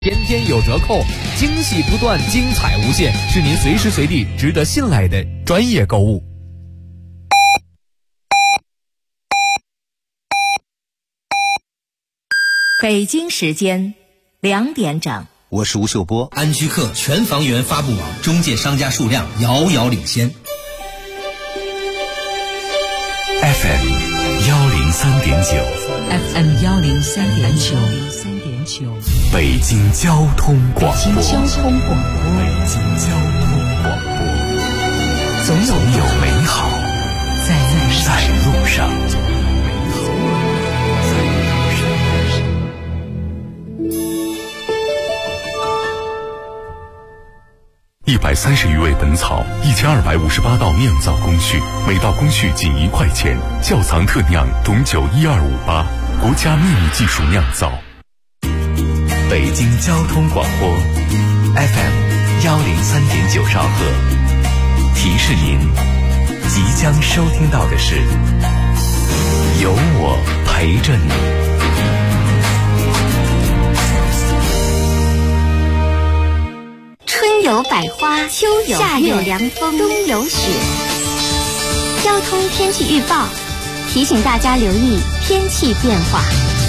天天有折扣，惊喜不断，精彩无限，是您随时随地值得信赖的专业购物。 北京时间2点整， 我是吴秀波。 安居客全房源发布网中介商家数量遥遥领先。 FM 103.9 FM 103.9， 北京交通广播。 北京交通广播，总有美好在路上。 130余味本草，1258道酿造工序，每道工序仅1块钱。窖藏特酿董酒12588，国家秘密技术酿造。 北京交通广播 FM 103.9兆赫，提示您即将收听到的是有我陪着你。 春有百花，秋有夏有凉风，冬有雪。交通天气预报提醒大家留意天气变化。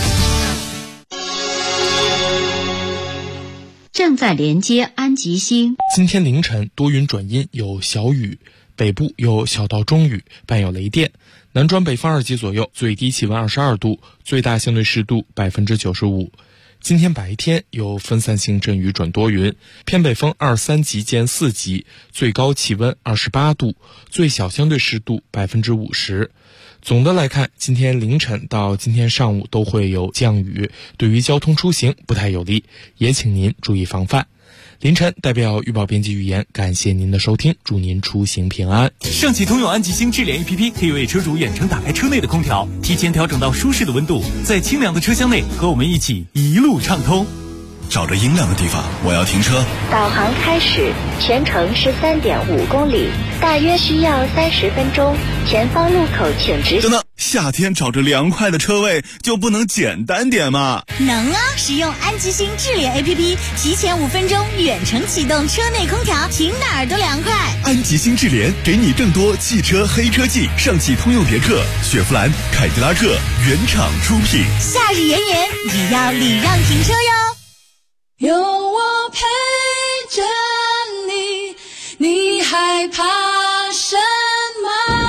正在连接安吉星。 今天凌晨多云转阴，有小雨，北部有小到中雨，伴有雷电。南转北方2级左右，最低气温22度，最大相对湿度95%。今天白天有分散性阵雨转多云，偏北风2、3级见4级，最高气温28度，最小相对湿度50%。总的来看，今天凌晨到今天上午都会有降雨，对于交通出行不太有利，也请您注意防范。凌晨代表预报编辑语言，感谢您的收听，祝您出行平安。 上汽通用安吉星智联 APP 可以为车主远程打开车内的空调，提前调整到舒适的温度，在清凉的车厢内和我们一起一路畅通。 找着阴凉的地方，我要停车。 导航开始，全程13.5公里，大约需要30分钟。前方路口请直行。 等等，夏天找着凉快的车位就不能简单点吗？ 能啊！使用安吉星智联 APP， 提前5分钟远程启动车内空调，停哪儿都凉快。 安吉星智联给你更多汽车黑科技，上汽通用别克、雪佛兰、凯迪拉克原厂出品。 夏日炎炎，也要礼让停车哟。 有我陪着你，你害怕什么？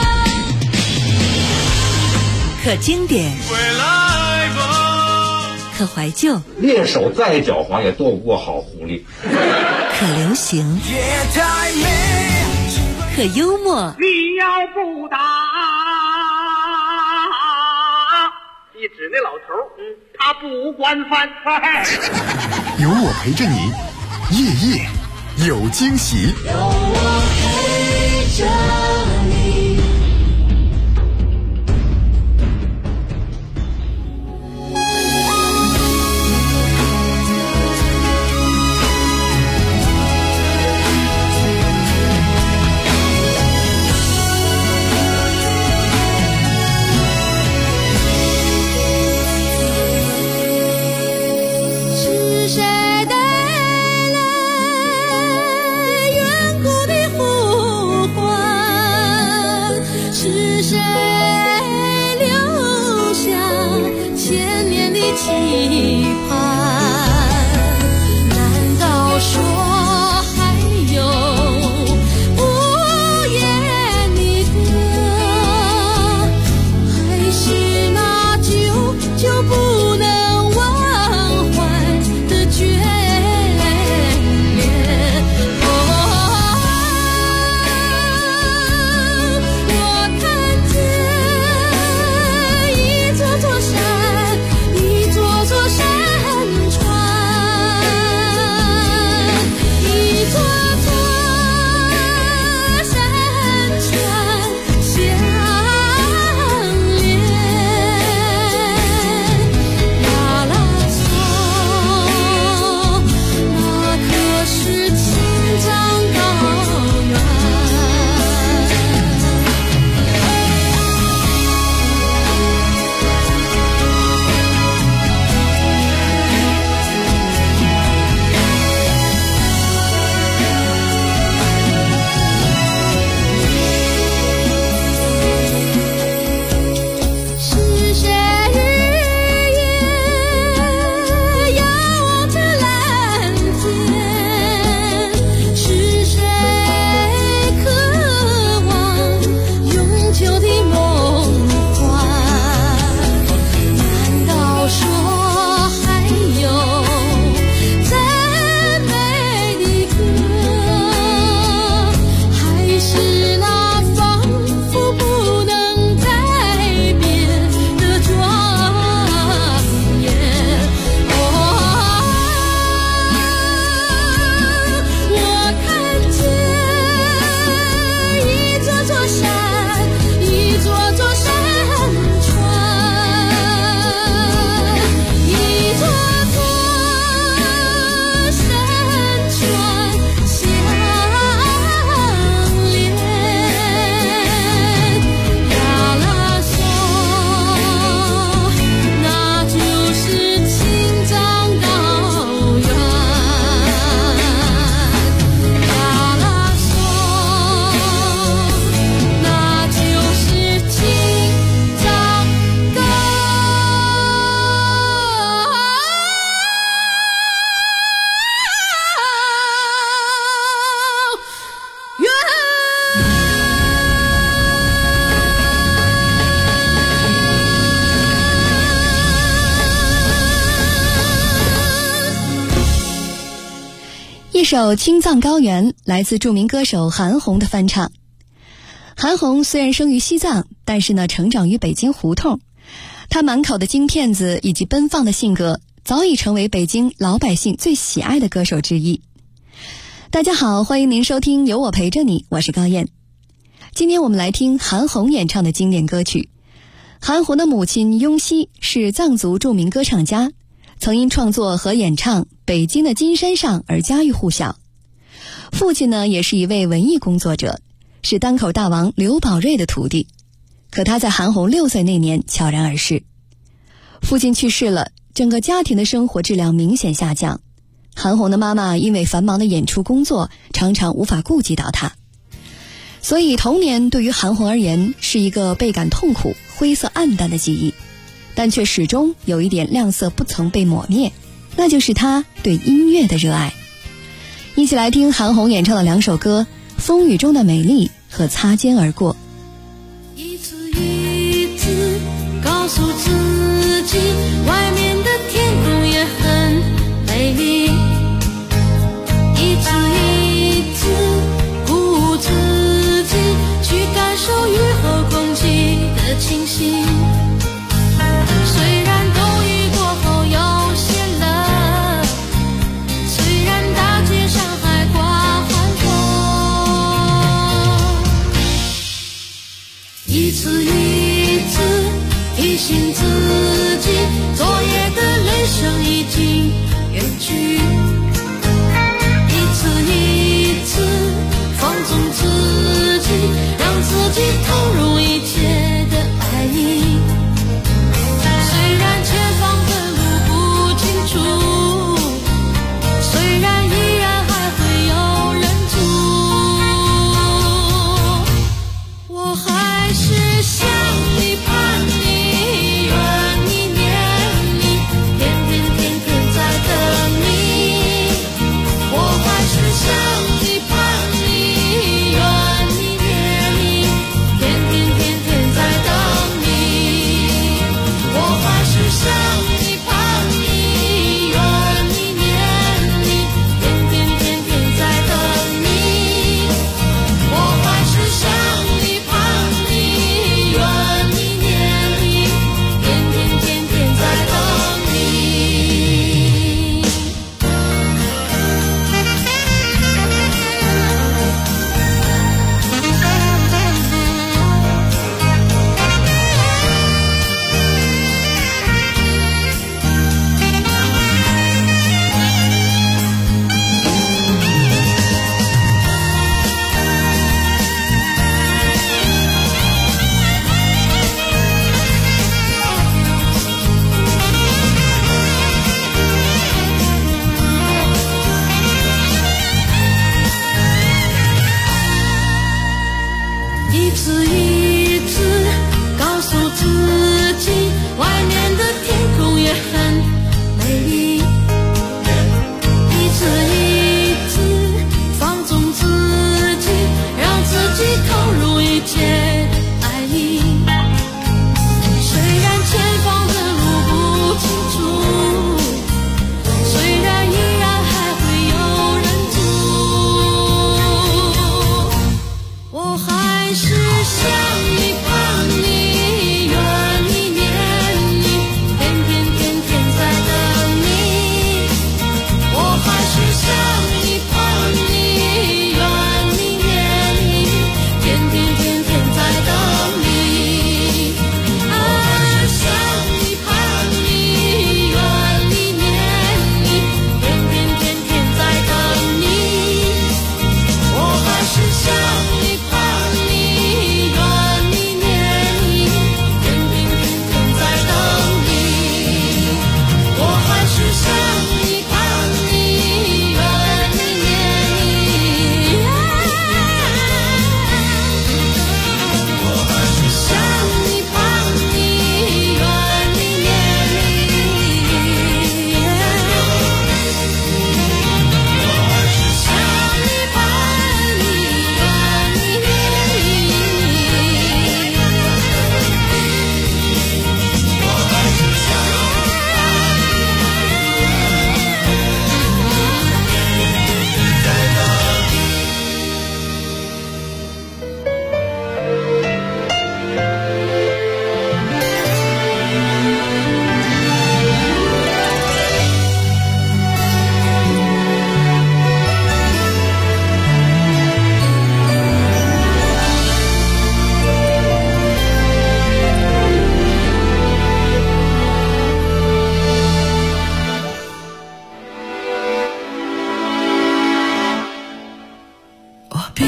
可经典，可怀旧， 猎手再狡猾也斗不过好狐狸。 可流行，可幽默。 你要不打，一指那老头，他不管饭。 有我陪着你，夜夜有惊喜。 有我陪着你。 远古的呼唤。 一首《青藏高原》来自著名歌手韩红的翻唱。韩红虽然生于西藏，但是呢，成长于北京胡同。她满口的京片子以及奔放的性格，早已成为北京老百姓最喜爱的歌手之一。大家好，欢迎您收听有我陪着你，我是高燕。今天我们来听韩红演唱的经典歌曲。韩红的母亲雍熙是藏族著名歌唱家，曾因创作和演唱《北京的金山上》而家喻户晓。父亲呢，也是一位文艺工作者，是单口大王刘宝瑞的徒弟。可他在韩红6岁那年悄然而逝。父亲去世了，整个家庭的生活质量明显下降。韩红的妈妈因为繁忙的演出工作，常常无法顾及到她。所以童年对于韩红而言是一个倍感痛苦、灰色暗淡的记忆，但却始终有一点亮色不曾被抹灭，那就是她对音乐的热爱。一起来听韩红演唱的2首歌《风雨中的美丽》和《擦肩而过》。 一次一次告诉自己，外面的天空也很美丽，一次一次鼓舞自己，去感受雨后空气的清新。虽然冬雨过后有些冷，虽然大街上还挂寒风，一次一次提醒自己，昨夜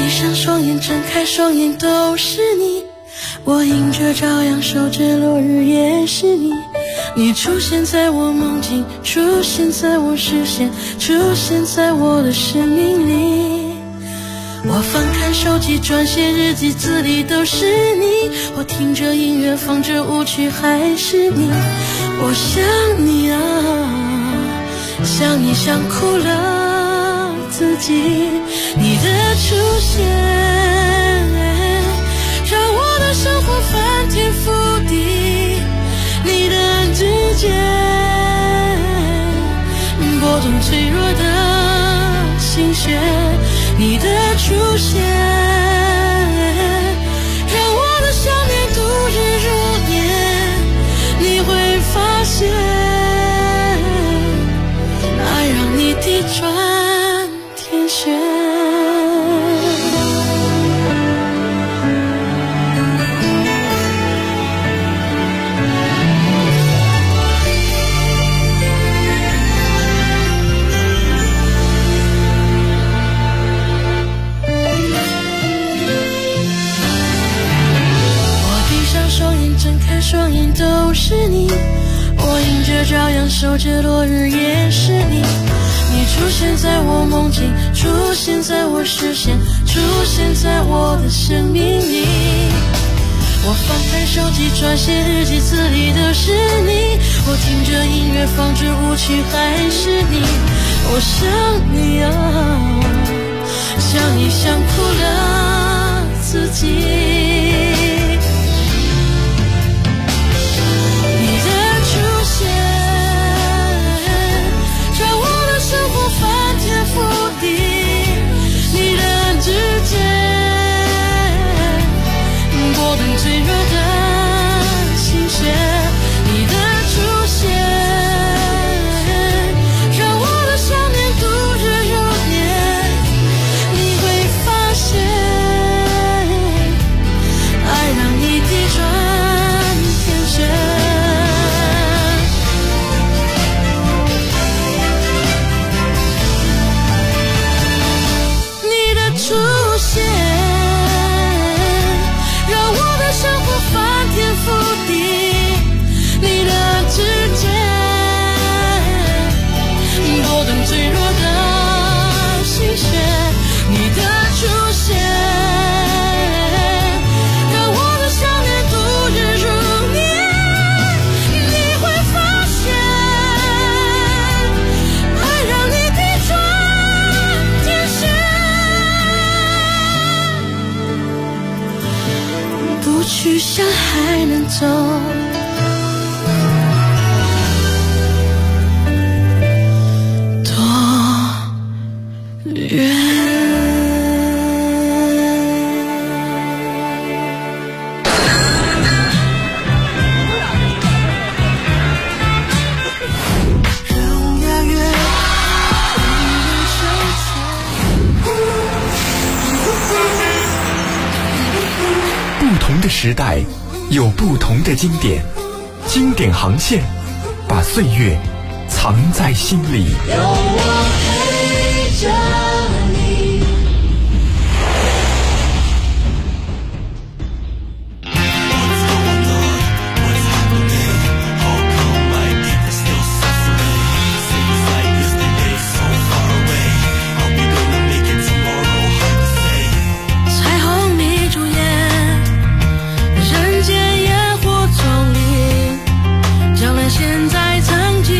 闭上双眼，睁开双眼，都是你。我迎着朝阳，守着落日，也是你。你出现在我梦境，出现在我视线，出现在我的生命里。我翻看手机，转写日记，字里都是你。我听着音乐，放着舞曲，还是你。我想你啊，想你想哭了自己。你的出现让我的生活翻天覆地，你的指尖拨动脆弱的心弦，你的出现让我的想念度日如年。你会发现爱让你地转天旋。双眼都是你，我迎着朝阳，守着落日，也是你。你出现在我梦境，出现在我视线，出现在我的生命里。我翻开手机，转写日记，字里都是你。我听着音乐，放着舞曲，还是你。我想你啊，想你想哭了自己。翻天覆地，你的指尖拨动脆弱的心弦，你的出现让我的想念度日如年。你会发现爱让你地转天旋。出现让我的生活翻天覆地，你的指尖拨动脆弱的心弦，你的出现让我的想念度日如年。你会发现爱让你地转天旋。不去想还能走多远。 不同的时代有不同的经典，经典航线把岁月藏在心里。有我陪着你。 现在曾经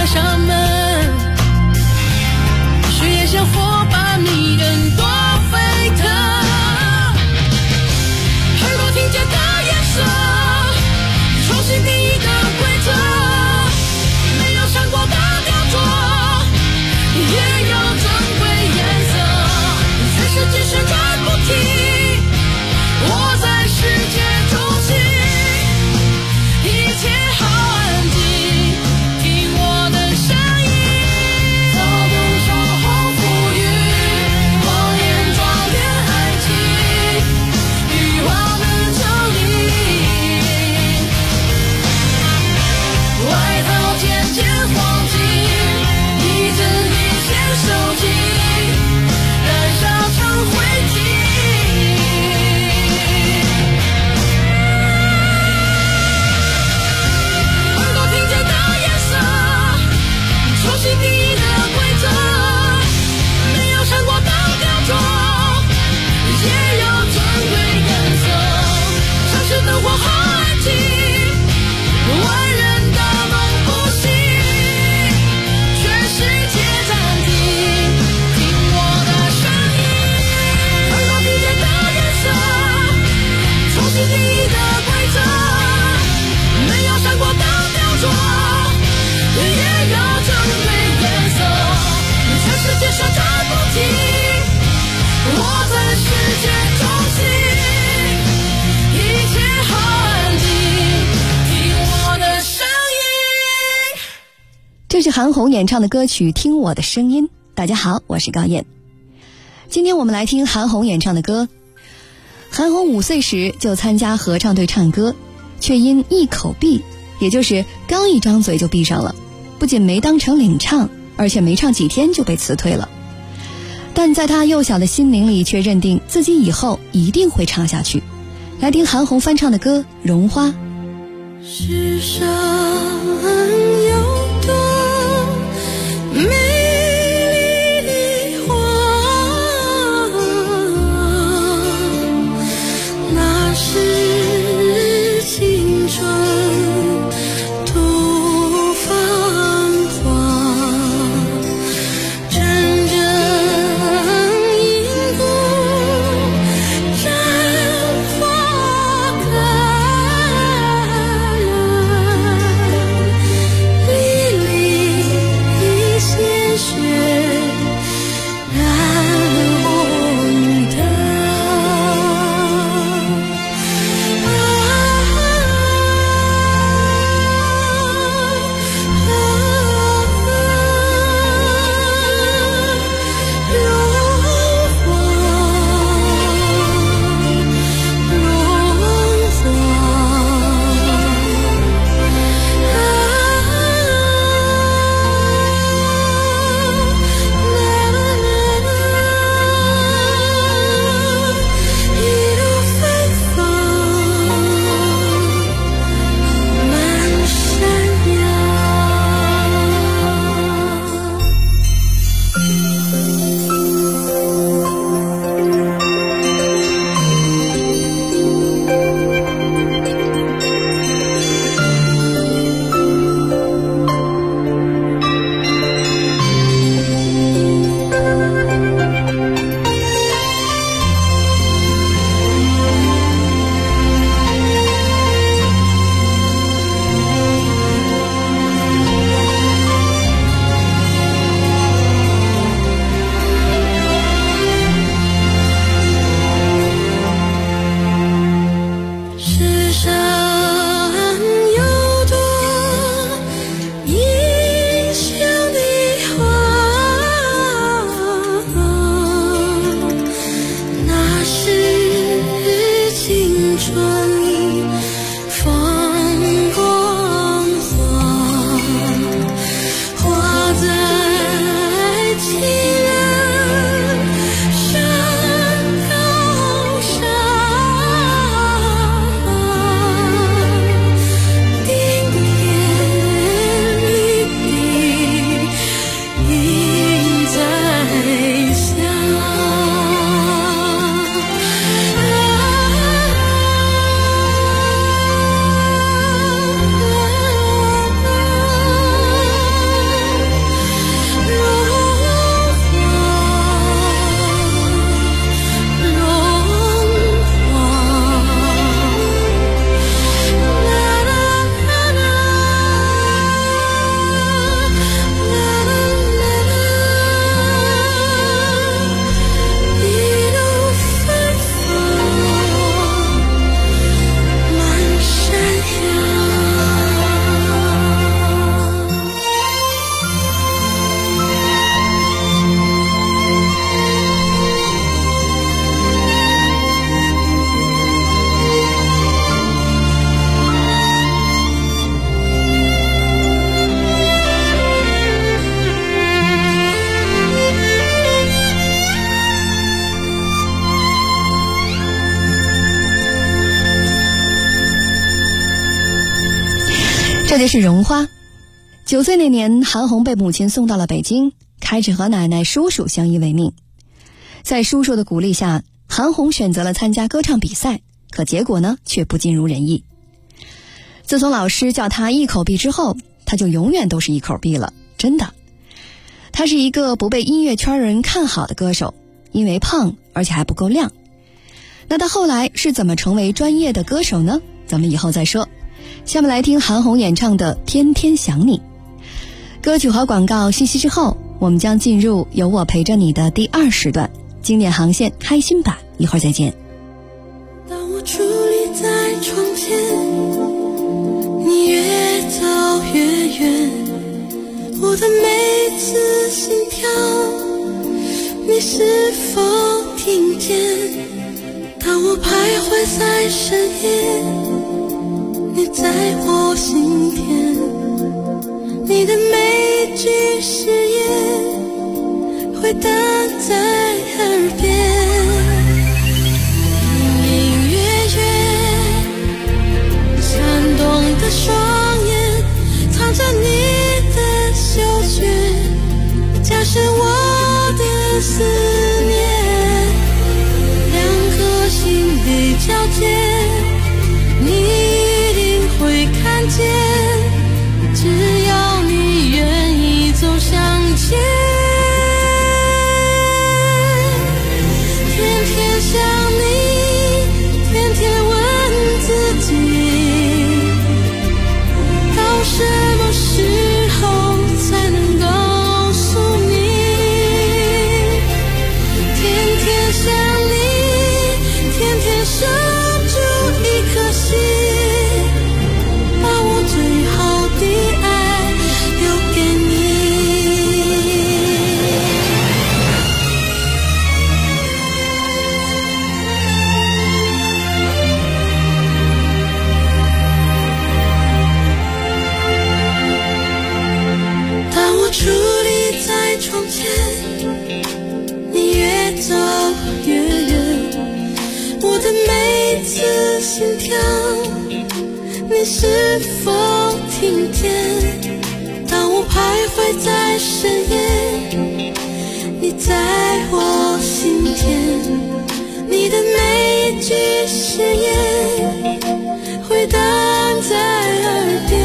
上门，血液像火把你更多沸腾。耳朵听见的颜色，重新定义的规则，没有闪过的雕琢，也有珍贵颜色。全世界旋转不停，我在世界中心，一切好安静，听我的声音。躁动守候浮云，谎言装点爱情，欲望的降临。外套渐渐黄金，一针一线收集，燃烧成灰烬。耳朵听见的颜色，重新定义的规则，没有闪过的雕琢，也有珍贵颜色。城市灯火好安静，万人的梦不醒，全世界暂停，听我的声音。耳朵听见的颜色，重新定义的规则，没有闪过的雕琢，也有珍贵颜色。全世界旋转不停，我在世界中心，一切好安静，听我的声音。 这是韩红演唱的歌曲《听我的声音》。大家好，我是高燕。今天我们来听韩红演唱的歌。韩红5岁时就参加合唱队唱歌，却因一口闭，也就是刚一张嘴就闭上了，不仅没当成领唱，而且没唱几天就被辞退了。但在她幼小的心灵里却认定自己以后一定会唱下去。来听韩红翻唱的歌《绒花》。 世上有多美丽的花，那是青春多繁华，真正因故绽花开。 就是绒花。9岁那年，韩红被母亲送到了北京，开始和奶奶叔叔相依为命。在叔叔的鼓励下，韩红选择了参加歌唱比赛，可结果呢却不尽如人意。自从老师叫她一口闭之后，她就永远都是一口闭了，真的。她是一个不被音乐圈人看好的歌手，因为胖而且还不够亮。那她后来是怎么成为专业的歌手呢？咱们以后再说。下面来听韩红演唱的《天天想你》。歌曲和广告信息之后，我们将进入有我陪着你的第2时段，经典航线开心版，一会儿再见。 当我伫立在窗前，你越走越远，我的每次心跳，你是否听见？当我徘徊在深夜，你在我心田，你的每句誓言回荡在耳边，隐隐约约闪动的双眼，藏着你的嗅觉，加深我的思念，两颗心被交接，你一定会看见，只要你愿意走向前。天天想你，天天问自己，到什么时候才能告诉你？天天想你，天天守住一颗心，把我最好的爱留给你。当我伫立在窗前，你越走越远，我的每次心跳，你是否听见？当我徘徊在深夜，你在我心田，你的每句誓言回荡在耳边，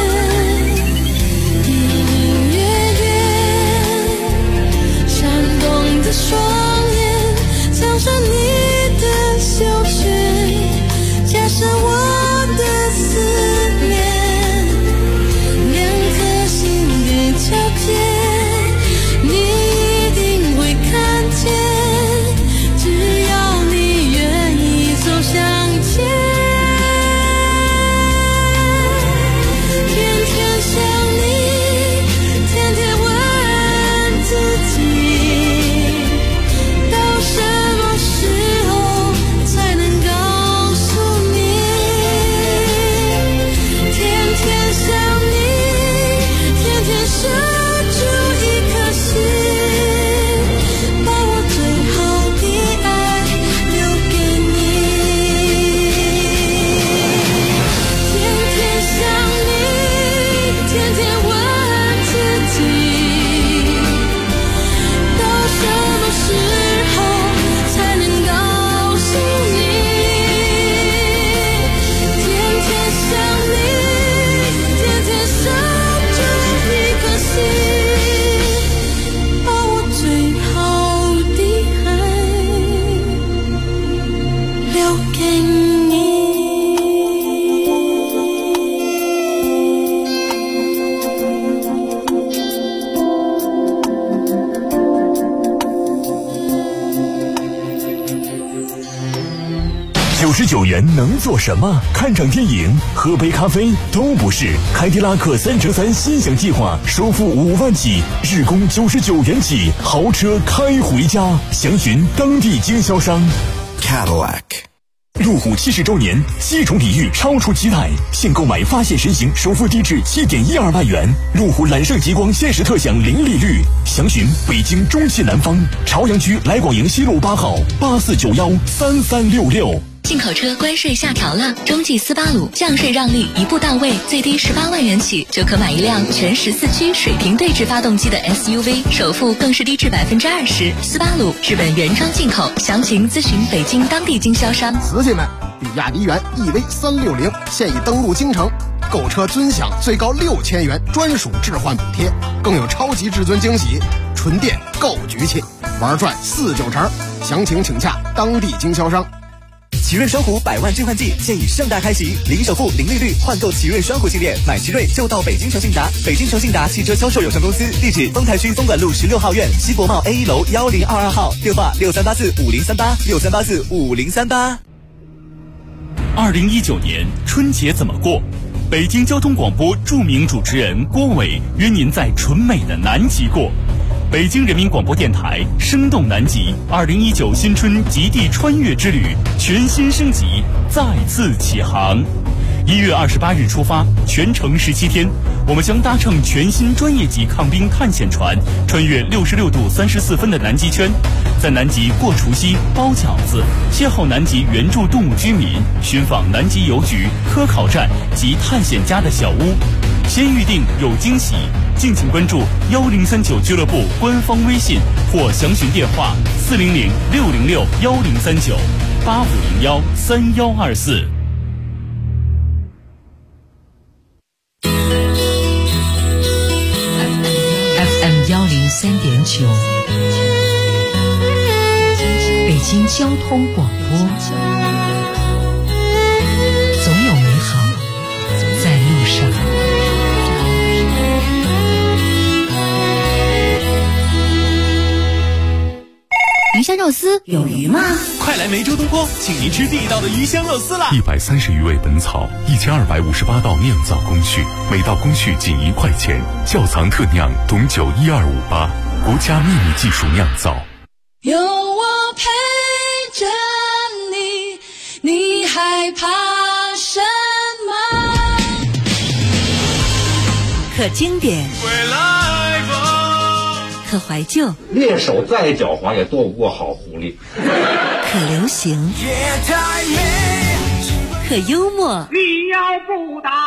隐隐约约闪动的双眼，藏着你的嗅觉，加深我的思念，两颗心被交接，你一定会看见，只要你愿意走向前。天天想你，天天问自己，到什么时候才能告诉你？天天想你，天天守住一颗心，把我最好的爱留给你。天天想你，天天问自己，到什么时候才能告诉你？天天想你，天天守住一颗心，把我最好的爱留给你。 99元能做什么？看场电影、喝杯咖啡都不是。凯迪拉克3乘3心享计划，首付5万起，日供99元起，豪车开回家。详询当地经销商。Cadillac。路虎70周年，7重礼遇超出期待，现购买发现神行，首付低至7.12万元。路虎揽胜极光限时特享零利率，详询北京中信南方朝阳区来广营西路8号84913366。 进口车关税下调了，中继斯巴鲁降税让利一步到位，最低18万元起就可买一辆全14驱水平对置发动机的 SUV， 首付更是低至20%。斯巴鲁日本原装进口，详情咨询北京当地经销商。 瓷器们，比亚迪元 EV360现已登陆京城，购车尊享最高6000元专属置换补贴，更有超级至尊惊喜，纯电够局气，玩转4-9成，详情请洽当地经销商。 奇瑞双虎100万置换季现已盛大开启，零首付、零利率换购奇瑞双虎系列，买奇瑞就到北京诚信达。北京诚信达汽车销售有限公司，地址丰台区丰管路16号院西博贸 A1 楼1022号，电话63845038，63845038。 2019年春节怎么过？北京交通广播著名主持人郭伟约您在纯美的南极过。北京人民广播电台生动南极2019新春极地穿越之旅全新升级，再次起航。1月28日出发，全程17天，我们将搭乘全新专业级抗冰探险船，穿越66度34分的南极圈，在南极过除夕、包饺子，邂逅南极原住动物居民，寻访南极邮局、科考站及探险家的小屋。先预定有惊喜，敬请关注1039俱乐部官方微信或详询电话400-606-1039-8501-3124。 FM 103.9，北京交通广播，总有美好在路上。 鱼香肉丝有鱼吗？ 快来梅州东坡，请您吃地道的鱼香肉丝啦 ！130余味本草，1258道酿造工序，每道工序仅1块钱，窖藏特酿董酒12588，国家秘密技术酿造。 有我陪着你，你害怕什么？ 可经典，可怀旧， 猎手再狡猾也躲不过好狐狸。 可流行，可幽默。 你要不打，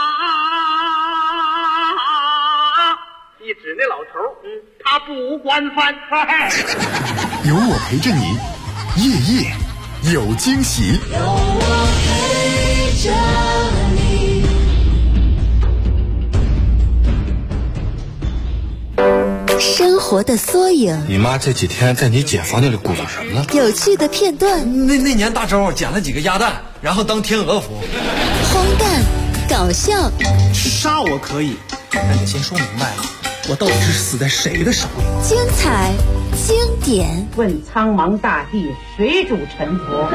一指那老头，他不管饭。 有我陪着你，夜夜有惊喜。 有我陪着你。 生活的缩影。 你妈这几天在你姐房间里鼓捣什么呢？ 有趣的片段。 那年大周捡了几个鸭蛋，然后当天鹅服。 荒诞，搞笑。 杀我可以，但得先说明白了，我到底是死在谁的手里？ 精彩，经典。 问苍茫大地，谁主沉浮？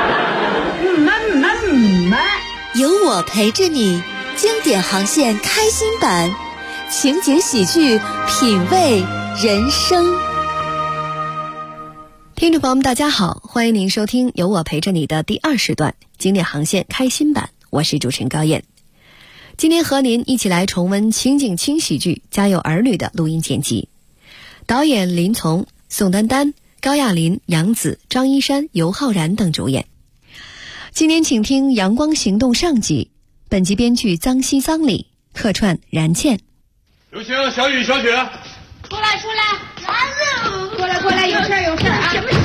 有我陪着你，经典航线开心版。情景喜剧，品味人生。听众朋友们大家好，欢迎您收听有我陪着你的第2时段经典航线开心版，我是主持人高燕。今天和您一起来重温情景轻喜剧《家有儿女》的录音剪辑，导演林从、宋丹丹、高亚麟、杨紫、张一山、尤浩然等主演。今天请听《阳光行动》上集，本集编剧臧西臧里，客串然倩。 刘星、小雨、小雪， 出来，来了！过来，有事啊！什么事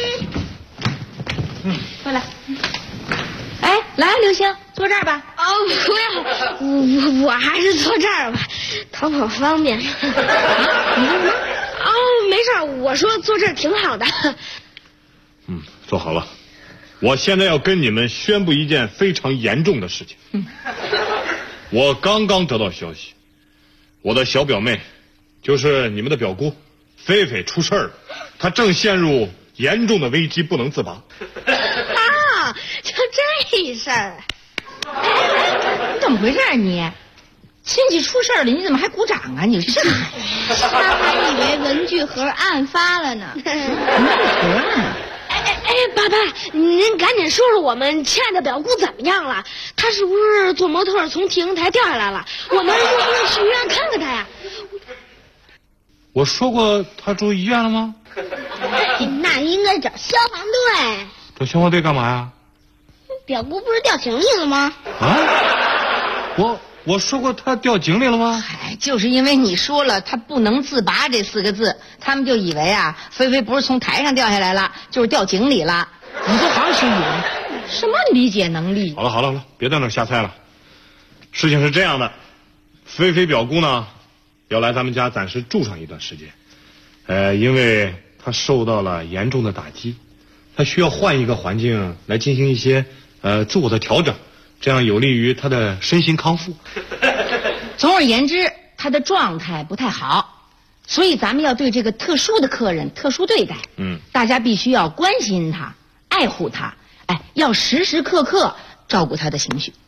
呢？过来。哎，来，刘星，坐这儿吧。 哦，不要，我还是坐这儿吧，逃跑方便。你说什么？哦，没事，我说坐这儿挺好的。 坐好了。我现在要跟你们宣布一件非常严重的事情。我刚刚得到消息。我的小表妹，就是你们的表姑，菲菲出事儿了，她正陷入严重的危机，不能自拔。 啊，就这事儿？哎，你怎么回事啊你？亲戚出事儿了，你怎么还鼓掌啊？你是？他还以为文具盒案发了呢。文具盒啊？哎，爸爸，您赶紧说说我们亲爱的表姑怎么样了？她是不是坐模特从体育台掉下来了？我们用不用去医院看看她呀？ 我说过她住医院了吗？ 那应该找消防队。 找消防队干嘛呀？ 表姑不是掉井里了吗？ 啊？我说过她掉井里了吗？ 就是因为你说了她不能自拔这4个字，他们就以为啊，菲菲不是从台上掉下来了，就是掉井里了。你就好好学语文，什么理解能力？ 好了，别在那瞎猜了。事情是这样的，菲菲表姑呢，要来咱们家暂时住上一段时间。因为她受到了严重的打击，她需要换一个环境来进行一些自我的调整，这样有利于她的身心康复。 总而言之，她的状态不太好，所以咱们要对这个特殊的客人特殊对待。大家必须要关心她，爱护她，要时时刻刻照顾她的情绪。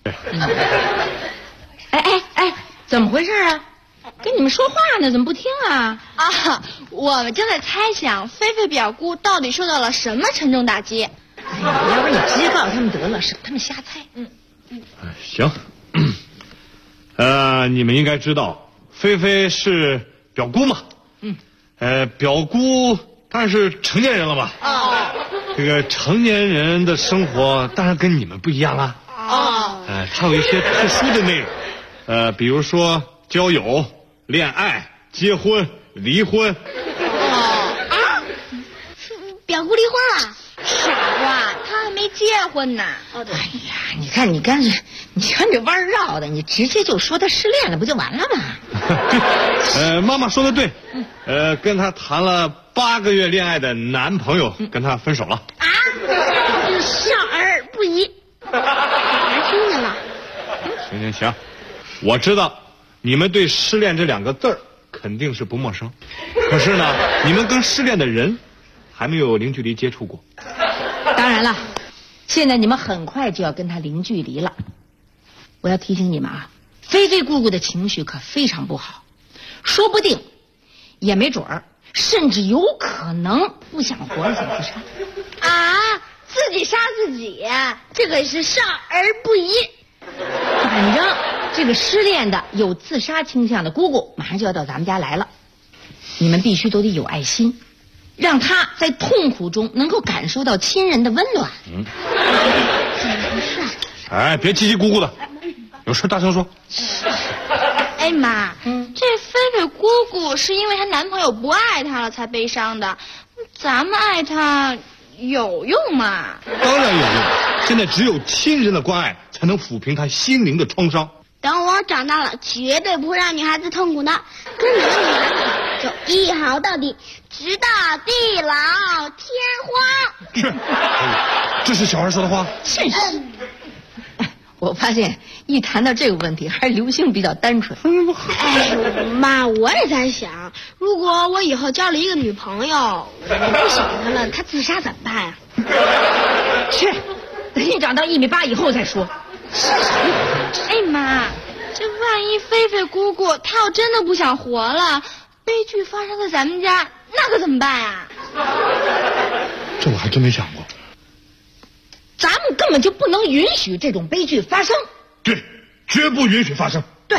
怎么回事啊？跟你们说话呢，怎么不听啊？ 我们正在猜想菲菲表姑到底受到了什么沉重打击。 要不然你直接告诉他们得了，省他们瞎猜。 行。你们应该知道，菲菲是表姑嘛。表姑当然是成年人了嘛。这个成年人的生活当然跟你们不一样啦。它有一些特殊的内容。比如说交友、恋爱、结婚、离婚。 表姑离婚了？傻瓜，她还没结婚呢。 你看你干脆，你看这弯绕的，你直接就说她失恋了，不就完了吗？ 妈妈说的对。跟她谈了8个月恋爱的男朋友跟她分手了。 少儿不宜。还听见了？ 行。我知道你们对失恋这2个字肯定是不陌生，可是呢，你们跟失恋的人还没有零距离接触过。 当然了，现在你们很快就要跟他零距离了。我要提醒你们啊，菲菲姑姑的情绪可非常不好，说不定也没准儿，甚至有可能不想活了想自杀。 自己杀自己，这个是少儿不宜。 反正这个失恋的有自杀倾向的姑姑马上就要到咱们家来了，你们必须都得有爱心，让她在痛苦中能够感受到亲人的温暖。 怎么回事？ 别叽叽咕咕的，有事大声说。 妈，这菲菲姑姑是因为她男朋友不爱她了才悲伤的，咱们爱她有用吗？ 当然有用，现在只有亲人的关爱才能抚平她心灵的创伤。 等我长大了，绝对不会让女孩子痛苦的，跟你们女孩子就一好到底，直到地老天荒。 这是小孩说的话。 真是。我发现一谈到这个问题，还是刘星比较单纯。 妈，我也在想，如果我以后交了一个女朋友，我不喜欢她了，她自杀怎么办呀？ 去，等你长到1.8米以后再说。 妈，这万一菲菲姑姑她要真的不想活了，悲剧发生在咱们家，那可怎么办呀？ 这我还真没想过。 咱们根本就不能允许这种悲剧发生。 对，绝不允许发生。 对。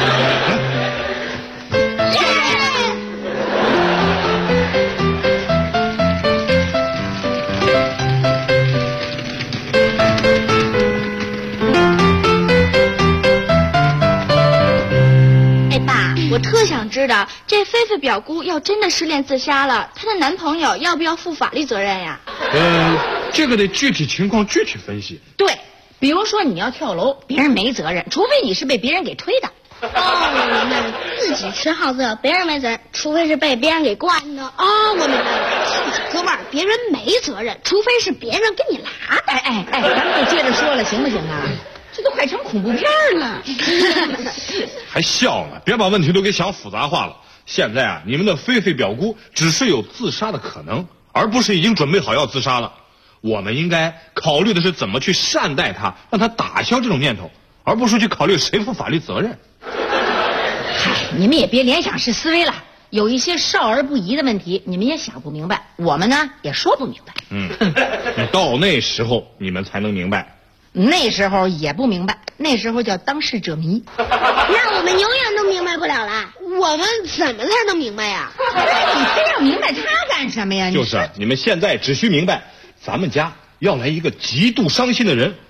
爸，我特想知道，这菲菲表姑要真的失恋自杀了，她的男朋友要不要负法律责任呀？ 这个得具体情况具体分析。 对，比如说你要跳楼，别人没责任，除非你是被别人给推的。 我明白了，自己吃好自为，别人没责任，除非是被别人给灌的。我明白了，自己割腕，别人没责任，除非是别人给你拉的。 咱们就接着说了，行不行啊？这都快成恐怖片了。 还笑呢，别把问题都给想复杂化了。现在你们的菲菲表姑只是有自杀的可能，而不是已经准备好要自杀了。我们应该考虑的是怎么去善待她，让她打消这种念头，而不是去考虑谁负法律责任。 你们也别联想式思维了，有一些少儿不宜的问题，你们也想不明白，我们呢也说不明白。 到那时候你们才能明白。 那时候也不明白，那时候叫当事者迷。 那我们永远都明白不了了。我们怎么才能明白呀？ 你非要明白他干什么呀？ 就是你们现在只需明白，咱们家要来一个极度伤心的人，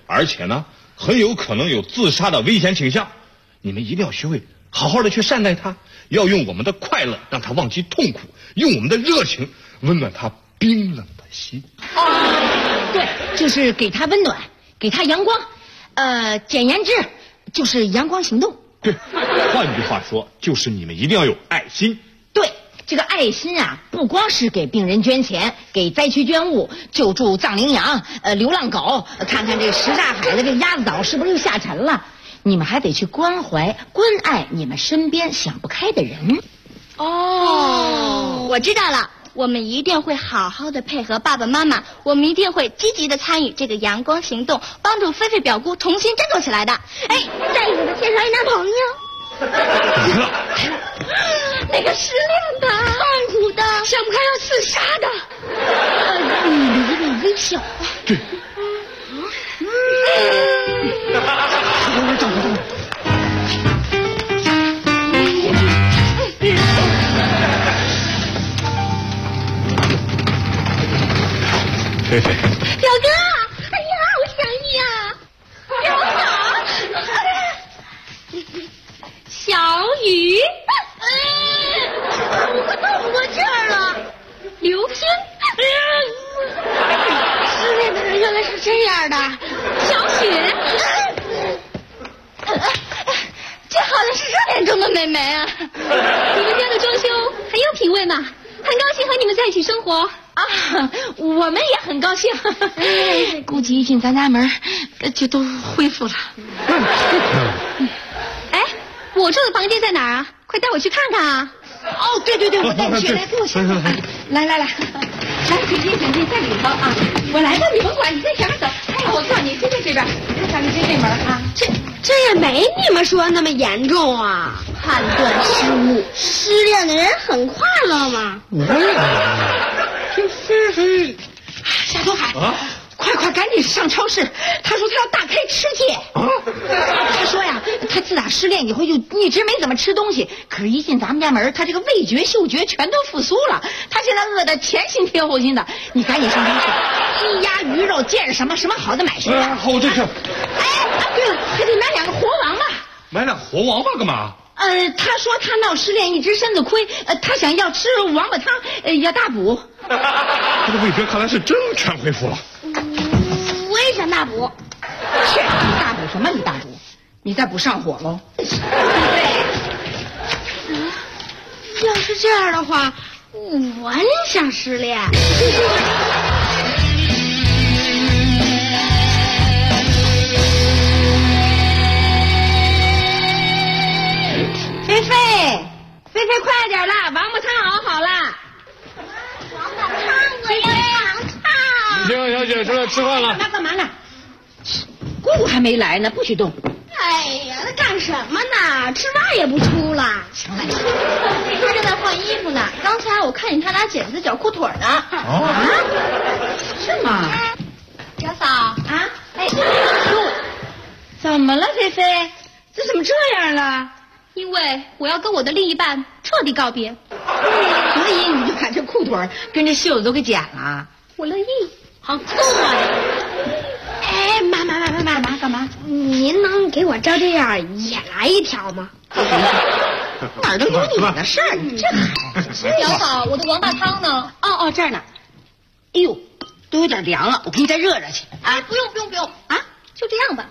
而且呢，很有可能有自杀的危险倾向。你们一定要学会好好的去善待他，要用我们的快乐让他忘记痛苦，用我们的热情温暖他冰冷的心。 对，就是给他温暖，给他阳光。简言之，就是阳光行动。 对，换句话说，就是你们一定要有爱心。 对，这个爱心啊，不光是给病人捐钱，给灾区捐物，救助藏羚羊、流浪狗，看看这什刹海的这鸭子岛是不是又下沉了？你们还得去关怀、关爱你们身边想不开的人。 我知道了。我们一定会好好的配合爸爸妈妈，我们一定会积极的参与这个阳光行动，帮助菲菲表姑重新振作起来的。哎，再给她介绍一男朋友。那个失恋的、痛苦的、想不开要自杀的。你有点微笑。 对。 表哥，哎呀，我想你呀！表嫂，小雨，我这儿了。刘星，失恋的人原来是这样的。小雪，这好像是热恋中的美眉啊！ 你们家的装修很有品味嘛，很高兴和你们在一起生活。 我们也很高兴。估计一进咱家门，就都恢复了。 哎，我住的房间在哪儿啊？快带我去看看啊！ 对，我带你去，来跟我去。来，请进，在里头啊！我来了，你甭管，你在前面走。我告诉你，就在这边，咱们这门啊。 这也没你们说那么严重啊！判断失误，失恋的人很快乐吗？ 这菲菲， 夏东海，快赶紧上超市！他说他要大开吃戒。他说呀，他自打失恋以后就一直没怎么吃东西，可是一进咱们家门，他这个味觉、嗅觉全都复苏了。他现在饿得前心贴后心的。你赶紧上超市，鸡鸭鱼肉见着什么好的买什么。 好，这是。 对了，还得买2个活王八。 买俩活王八干嘛？ 他说他闹失恋一直身子亏，他想要吃王八汤，要大补。 他的味觉看来是真全恢复了。 我也想大补。 去，你大补什么？你大补？你再补上火喽。 要是这样的话，我也想失恋。 菲菲，快点啦！王八汤熬好了。 王八汤，我要尝尝。 行，小姐，出来吃饭了。 干嘛呢？姑姑还没来呢，不许动。 哎呀，那干什么呢？吃饭也不出了。 行了， 他正在换衣服呢。刚才我看见他拿剪子绞裤腿呢。 是吗？ 表嫂啊， 怎么了，菲菲？这怎么这样了？ 因为我要跟我的另一半彻底告别， 所以你就把这裤腿跟这袖子都给剪了。 我乐意。 好酷啊！哎，妈，干嘛？您能给我照这样也来一条吗？ 哪儿都有你的事儿，你这孩子。 表嫂，我的王八汤呢？ 这儿呢。哎呦，都有点凉了，我给你再热热去。 不用啊，就这样吧。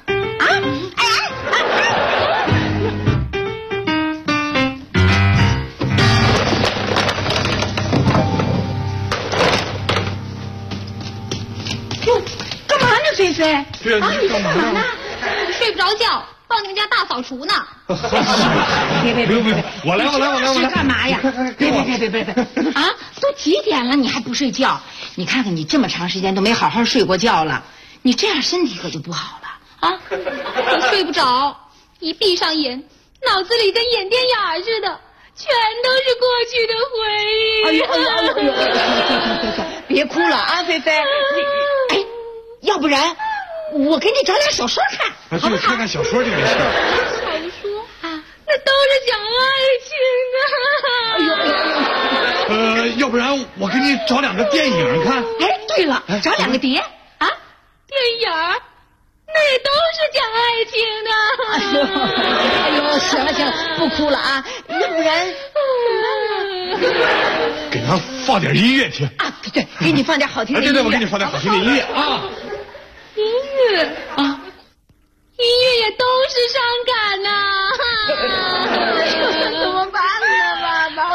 菲菲， 你干嘛呢？ 睡不着觉，帮你们家大扫除呢。 别，我来。 是干嘛呀？别！都几点了，你还不睡觉？你看看你这么长时间都没好好睡过觉了，你这样身体可就不好了啊！ 我睡不着，一闭上眼，脑子里跟演电影似的，全都是过去的回忆。 哎呦，别哭了啊，菲菲。要不然我给你找点小说看，好不好？ 看小说就没事。 小说啊，那都是讲爱情啊。要不然我给你找2个电影看。 对了，找2个碟啊。 电影？ 那也都是讲爱情的。哎呦，行了行了，不哭了啊，要不然， 给咱放点音乐听啊，对，给你放点好听的音乐。 对，我给你放点好听的音乐啊。 音乐啊，音乐也都是伤感呐。 怎么办呢，爸爸？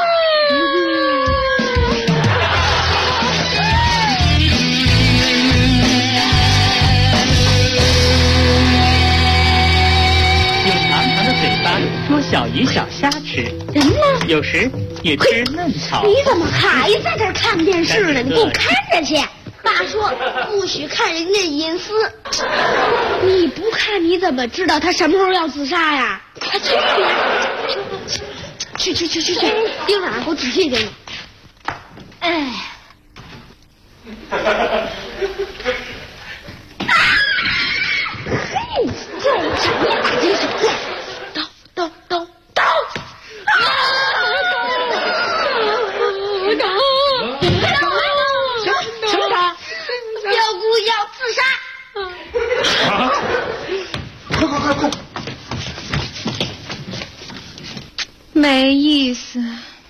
捉小鱼小虾吃， 人呢？ 有时也吃嫩草。 你怎么还在这儿看电视呢？你给我看着去！爸说不许看人家隐私。你不看你怎么知道他什么时候要自杀呀？快去！去！盯着啊，给我仔细盯着。哎。嘿，这什么大惊小怪？刀！什么刀？表姑要自杀！ 啊！快！ 没意思。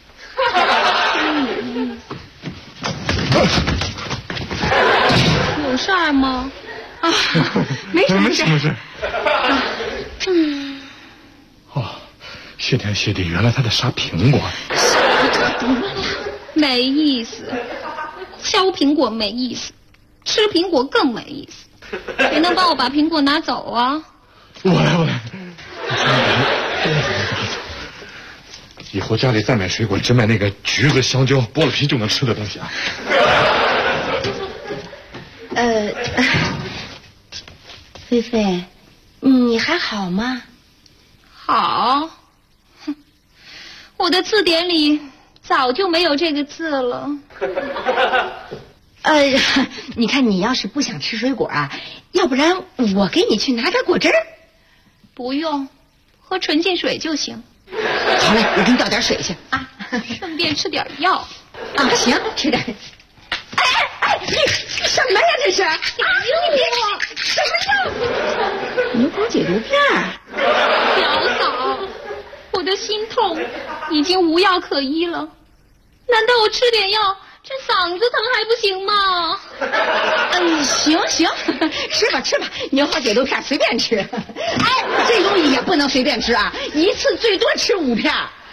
有事儿吗？啊，没事。 哦，谢天谢地，原来他在杀苹果。 没意思，削苹果没意思，吃苹果更没意思。谁能帮我把苹果拿走啊？ 我来。以后家里再买水果，只买那个橘子、香蕉，剥了皮就能吃的东西啊。 菲菲，你还好吗？ 好。哼，我的字典里早就没有这个字了。 你看，你要是不想吃水果啊，要不然我给你去拿点果汁儿。 不用，喝纯净水就行。 好嘞，我给你倒点水去啊， 顺便吃点药。 啊，行，吃点。哎，你什么呀这是？你别我什么药？牛黄解毒片。 表嫂，我的心痛已经无药可医了，难道我吃点药这嗓子疼还不行吗？ 行，吃吧，牛黄解毒片随便吃。哎，这东西也不能随便吃啊，一次最多吃5片。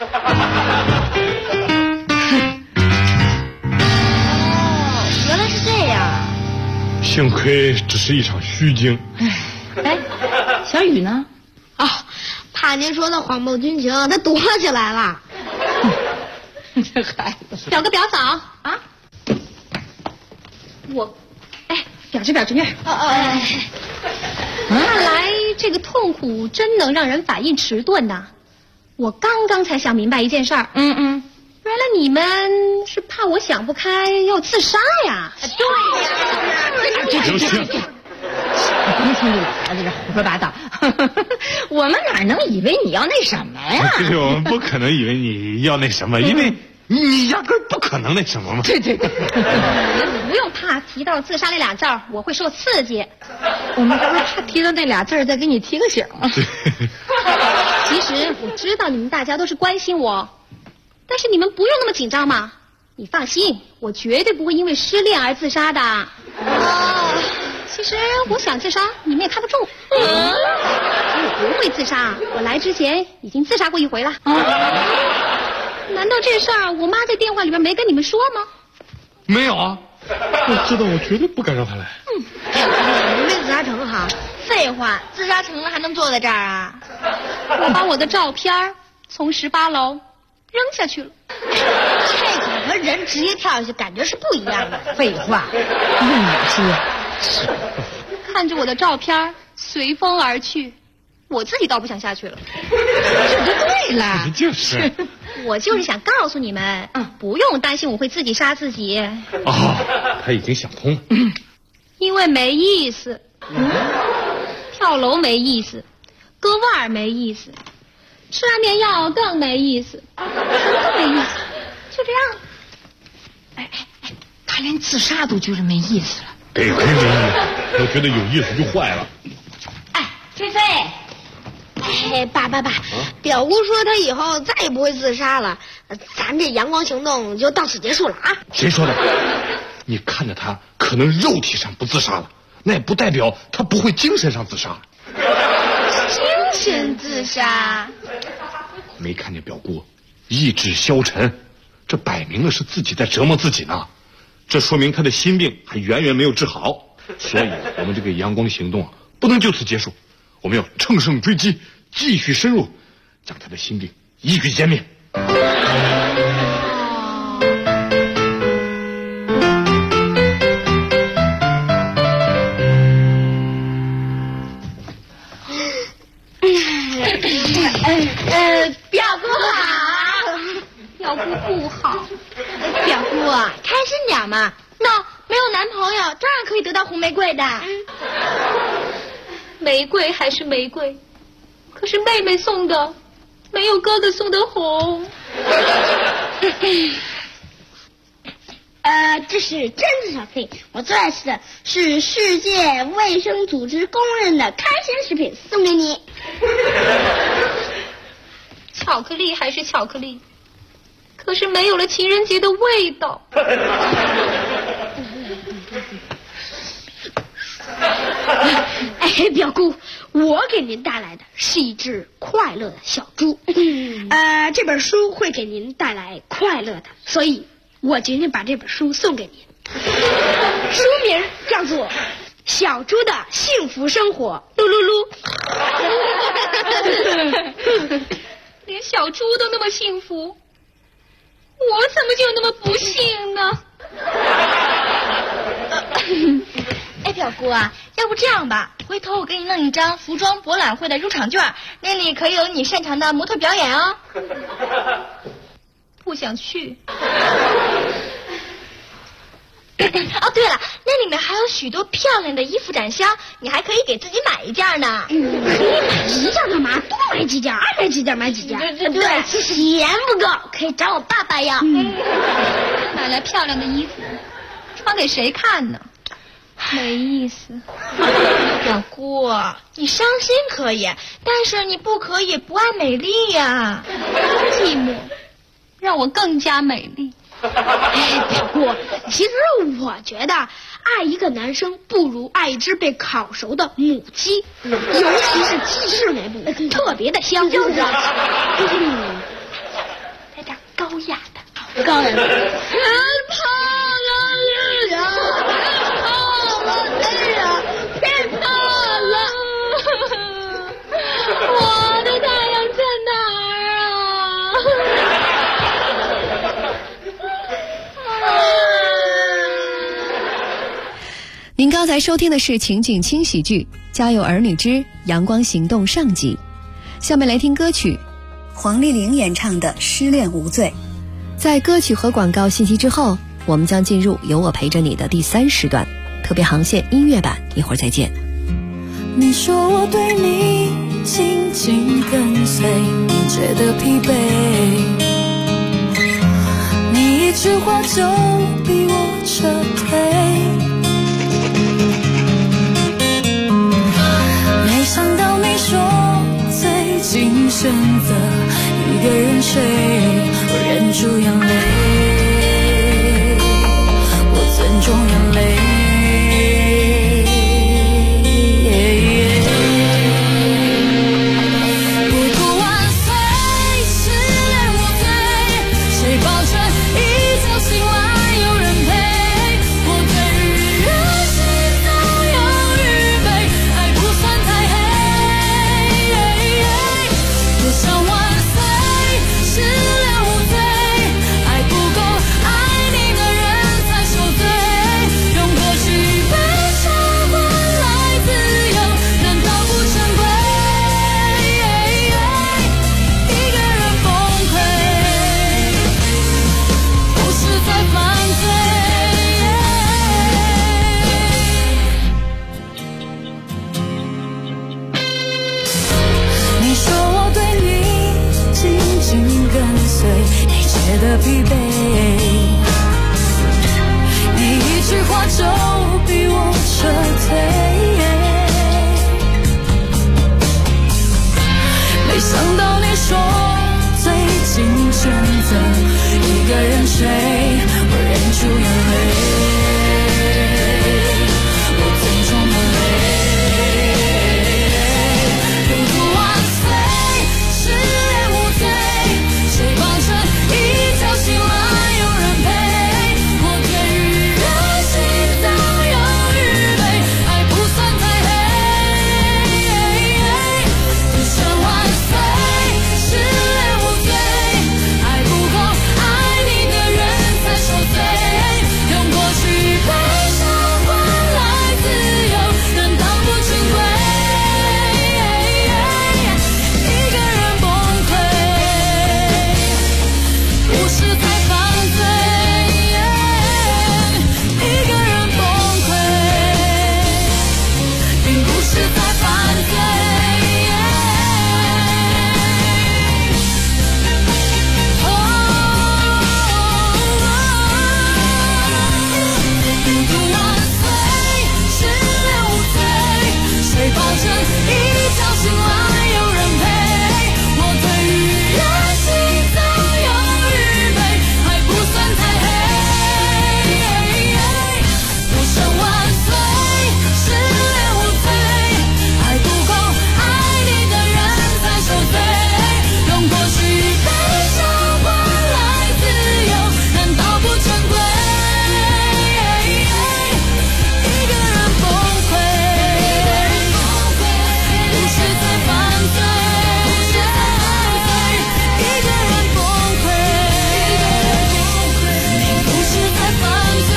原来是这样。 幸亏只是一场虚惊。 哎，小雨呢？ 怕您说的谎报军情，他躲起来了。 这孩子， 表哥表嫂啊，表侄女。看来这个痛苦真能让人反应迟钝呐。我刚刚才想明白一件事儿。原来你们是怕我想不开要自杀呀？ 对呀，这不能听这孩子这胡说八道。我们哪能以为你要那什么呀？ 对，我们不可能以为你要那什么，因为你压根不可能那什么嘛。 对。 你们不用怕提到自杀那俩字儿，我会受刺激。 我们刚才怕提到那俩字儿，再给你提个醒。 其实我知道你们大家都是关心我，但是你们不用那么紧张嘛。你放心，我绝对不会因为失恋而自杀的。其实我想自杀，你们也看不中。我不会自杀，我来之前已经自杀过一回了。难道这事儿我妈在电话里边没跟你们说吗？ 没有啊，我知道，我绝对不该让她来。 你没自杀成哈？废话，自杀成了还能坐在这儿啊？ 我把我的照片从18楼扔下去了。 这个和人直接跳下去感觉是不一样的。 废话，用哪些？ 看着我的照片随风而去，我自己倒不想下去了。 这就对了。 就是。 我就是想告诉你们，不用担心我会自己杀自己。 他已经想通了。 因为没意思。跳楼没意思，割腕儿没意思，吃安眠药更没意思，什么都没意思，就这样。 他连自杀都觉得没意思了。 没意思，我觉得有意思就坏了。 爸，表姑说她以后再也不会自杀了，咱这阳光行动就到此结束了啊！ 谁说的？你看着她可能肉体上不自杀了，那也不代表她不会精神上自杀。 精神自杀？ 没看见表姑意志消沉，这摆明了是自己在折磨自己呢。这说明她的心病还远远没有治好，所以我们这个阳光行动啊，不能就此结束，我们要乘胜追击，继续深入，将她的心病一举歼灭。 表姑好，表姑不好。表姑啊，开心点嘛。那没有男朋友，照样可以得到红玫瑰的。 玫瑰还是玫瑰，可是妹妹送的没有哥哥送的红。 这是榛子巧克力，我最爱吃的是世界卫生组织公认的开心食品，送给你。 巧克力还是巧克力，可是没有了情人节的味道。 表姑，我给您带来的是一只快乐的小猪。这本书会给您带来快乐的，所以我决定把这本书送给您。书名叫做《小猪的幸福生活》，噜噜噜。连小猪都那么幸福，我怎么就那么不幸呢？ 表姑啊，要不这样吧，回头我给你弄一张服装博览会的入场券，那里可以有你擅长的模特表演哦。 不想去。 哦，对了，那里面还有许多漂亮的衣服展箱，你还可以给自己买一件呢。 可以买一件干嘛？多买几件，爱买几件买几件。 对，钱不够可以找我爸爸要。 买来漂亮的衣服，穿给谁看呢？没意思。 表姑，你伤心可以，但是你不可以不爱美丽呀。 寂寞让我更加美丽。 表姑，其实我觉得爱一个男生不如爱一只被烤熟的母鸡，尤其是鸡翅那部分特别的香。就是， 来点高雅的， 高雅的。 我的太阳在哪儿啊？ 您刚才收听的是情景轻喜剧《家有儿女之阳光行动》上集，下面来听歌曲， 黄丽玲演唱的《失恋无罪》。 在歌曲和广告信息之后，我们将进入有我陪着你的第3时段特别航线音乐版，一会儿再见。 你说我对你紧紧跟随，你觉得疲惫，你一句话就逼我撤退，没想到你说最近选择一个人睡，我忍住眼泪，我尊重眼泪。的疲惫，你一句话就逼我撤退， 没想到你说最近选择一个人睡，我忍住眼泪，我总装的泪。赌万岁，失恋无罪，谁保证一觉醒来有人陪？我对于人心早有预备，爱不算太黑。赌神万岁，失恋无罪，爱不够爱你的人才受罪，用过去悲伤换来自由，人当不珍贵，一个人崩溃，不是在犯罪，一个人崩溃，并不是在犯罪。赌万岁，失恋无罪，谁保证一觉醒来有人陪？我对于人心早有预备，还不算太黑。赌神万岁，失恋无罪，爱不够爱你的人才受罪，用过去悲伤换来自由，难道不珍贵？一个人崩溃，不是在犯罪，一个人崩溃，不是在犯罪。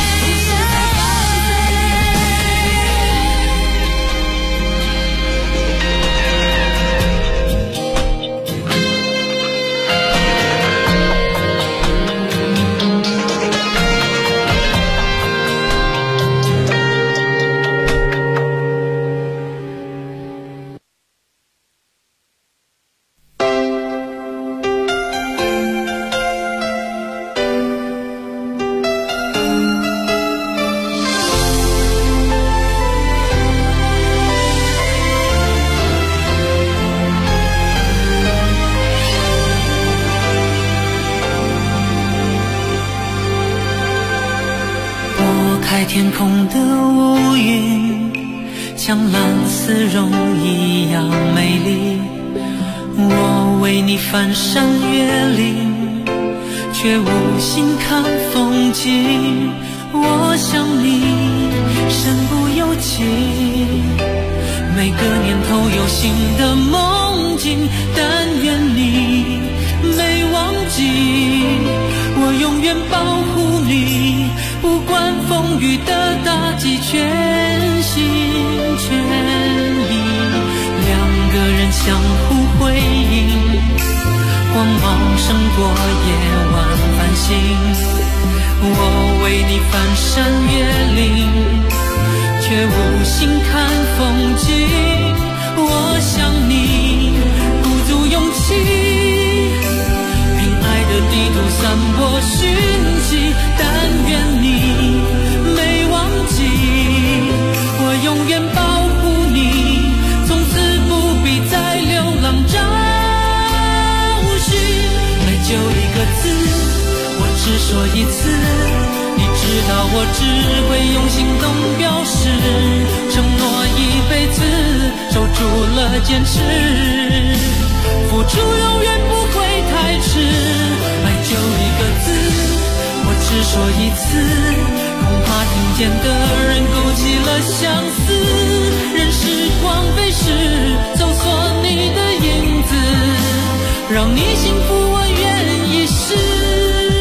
拨开天空的乌云，像蓝丝绒一样美丽。我为你翻山越岭，却无心看风景。我想你身不由己，每个年头有新的梦境，但愿你没忘记，我永远保护你，不管风雨的打击，全心全意。两个人相互辉映，光芒胜过夜晚繁星。我为你翻山越岭，却无心看风景。我想你鼓足勇气，凭爱的地图散播讯息，但愿你没忘记，我永远保护你，从此不必再流浪找寻。爱就一个字，我只说一次，你知道我只会用行动表示，承诺一辈子，守住了坚持，付出永远不会太迟。爱就一个字，我只说一次，恐怕听见的人勾起了相思，任时光飞逝，搜索你的影子，让你幸福我愿意试。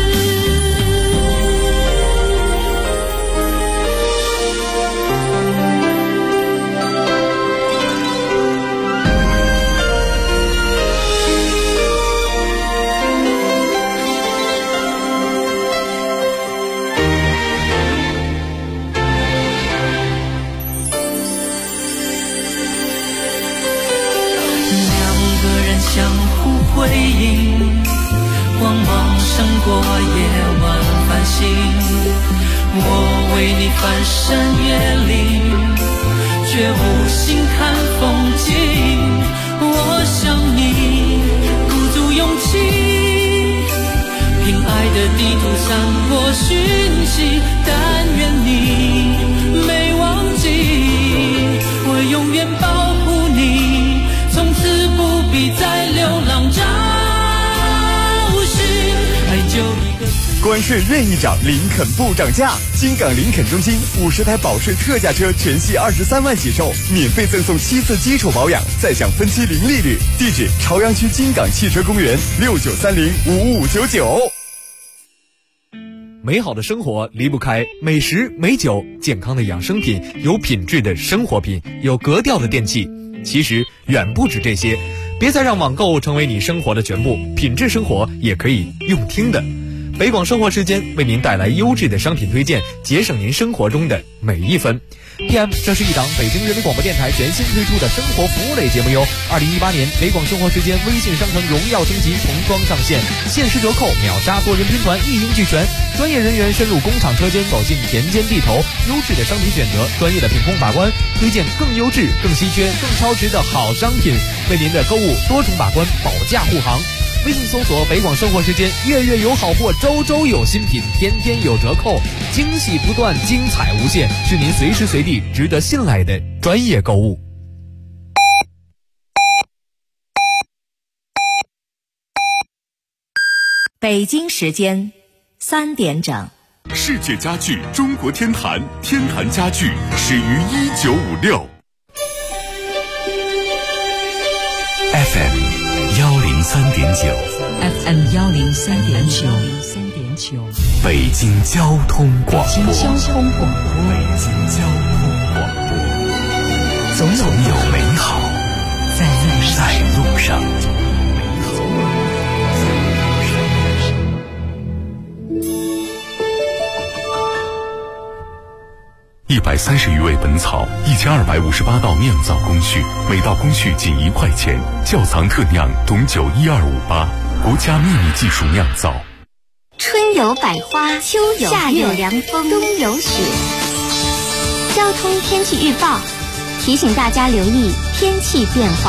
相互辉映，光芒胜过夜晚繁星。我为你翻山越岭，却无心看风景。我想你闪过讯息，但愿你没忘记，我永远保护你，从此不必再流浪找寻，爱就一个。 关税任意涨，林肯不涨价。金港林肯中心50台保税特价车全系23万起售，免费赠送7次基础保养，再享分期零利率。地址：朝阳区金港汽车公园69305599。 美好的生活离不开美食美酒，健康的养生品，有品质的生活品，有格调的电器。其实远不止这些，别再让网购成为你生活的全部，品质生活也可以用听的。北广生活时间为您带来优质的商品推荐，节省您生活中的每一分。PM， 这是一档北京人民广播电台全新推出的生活服务类节目哟。2018年北广生活时间微信商城荣耀升级，重装上线，限时折扣，秒杀多人拼团，一应俱全。专业人员深入工厂车间，走进田间地头，优质的商品选择，专业的品控把关，推荐更优质、更稀缺、更超值的好商品，为您的购物多重把关，保驾护航。微信搜索北广生活时间，月月有好货，周周有新品，天天有折扣，惊喜不断，精彩无限，是您随时随地值得信赖的专业购物。 北京时间3点整。 世界家具中国天坛，天坛家具始于1956。FM 103.9 FM 103.9， 北京交通广播。总有美好在路上。130余味本草，1258道酿造工序，每道工序仅1块钱。窖藏特酿董酒12588，国家秘密技术酿造。 春有百花，秋有夏有凉风，冬有雪。交通天气预报提醒大家留意天气变化。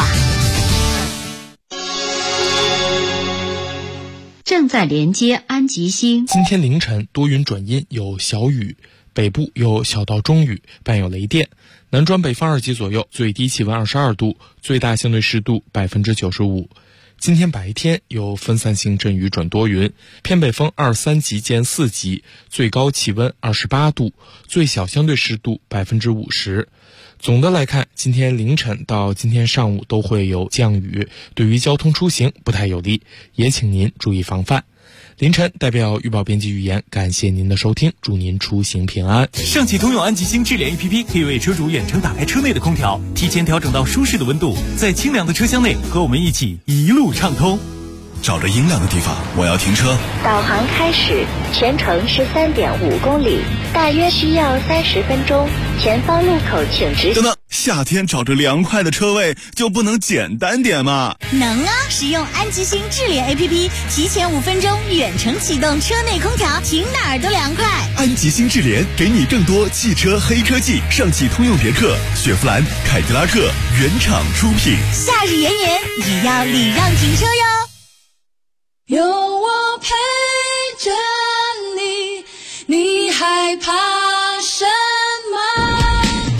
正在连接安吉星。 今天凌晨多云转阴，有小雨。北部有小到中雨，伴有雷电，南转北方2级左右，最低气温22度，最大相对湿度95%。今天白天有分散性阵雨转多云，偏北风2、3级见4级，最高气温28度，最小相对湿度50%。总的来看，今天凌晨到今天上午都会有降雨，对于交通出行不太有利，也请您注意防范。凌晨代表预报编辑语言，感谢您的收听，祝您出行平安。 上汽通用安吉星智联 APP 可以为车主远程打开车内的空调，提前调整到舒适的温度，在清凉的车厢内和我们一起一路畅通。 找着阴凉的地方，我要停车。 导航开始，全程13.5公里，大约需要30分钟。前方路口请直行。 等等，夏天找着凉快的车位就不能简单点吗？ 能啊！使用安吉星智联 APP， 提前5分钟远程启动车内空调，停哪儿都凉快。 安吉星智联给你更多汽车黑科技，上汽通用别克、雪佛兰、凯迪拉克原厂出品。 夏日炎炎，也要礼让停车哟。 有我陪着你，你害怕什么？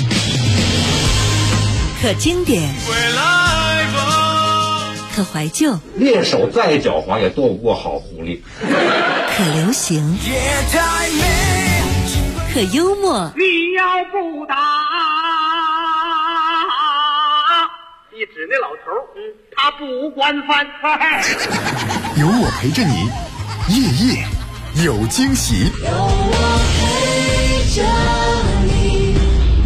可经典，可怀旧， 猎手再狡猾也斗不过好狐狸。 可流行，可幽默。 你要不打，一指那老头，他不惯犯。 有我陪着你，夜夜有惊喜。 有我陪着你。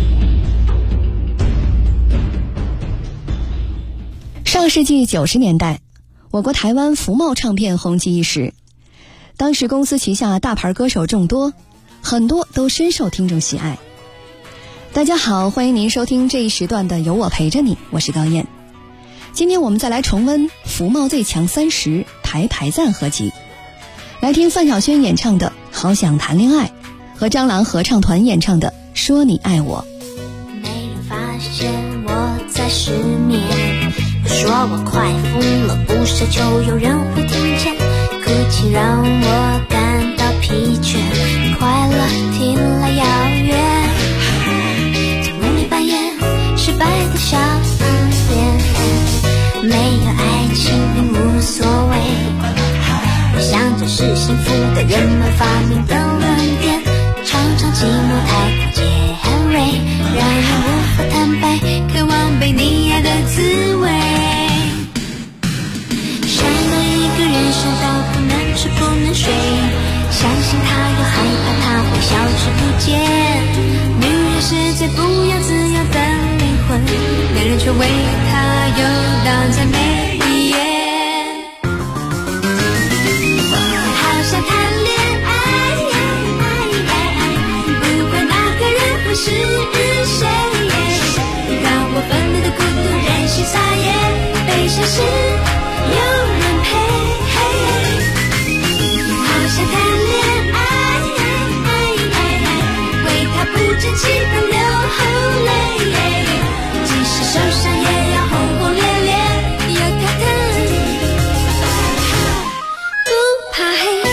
上世纪90年代，我国台湾福茂唱片红极一时，当时公司旗下大牌歌手众多，很多都深受听众喜爱。大家好，欢迎您收听这一时段的有我陪着你，我是高燕。今天我们再来重温福茂最强30台牌赞合集，来听范晓萱演唱的好想谈恋爱和蟑螂合唱团演唱的说你爱我。 没人发现我在失眠，说我快疯了，不奢求有人会听见，哭泣让我感到疲倦，快乐听来遥远。在梦里扮演失败的小脸，没有爱情并无所谓。我想这是幸福的人们发明的论点，常常寂寞太过尖锐，让人无法坦白，渴望被你爱的滋味。想到一个人想到不能吃不能睡，相信他又害怕他会消失不见。女人是最不要自由的灵魂，男人却为她游荡在每一夜。好想谈恋爱，不管那个人会是谁，让我愤怒的孤独任性撒野，悲伤时有人陪。好想谈恋爱，为他不争气的流后泪，即使受伤也要轰轰烈烈，有他的不怕黑。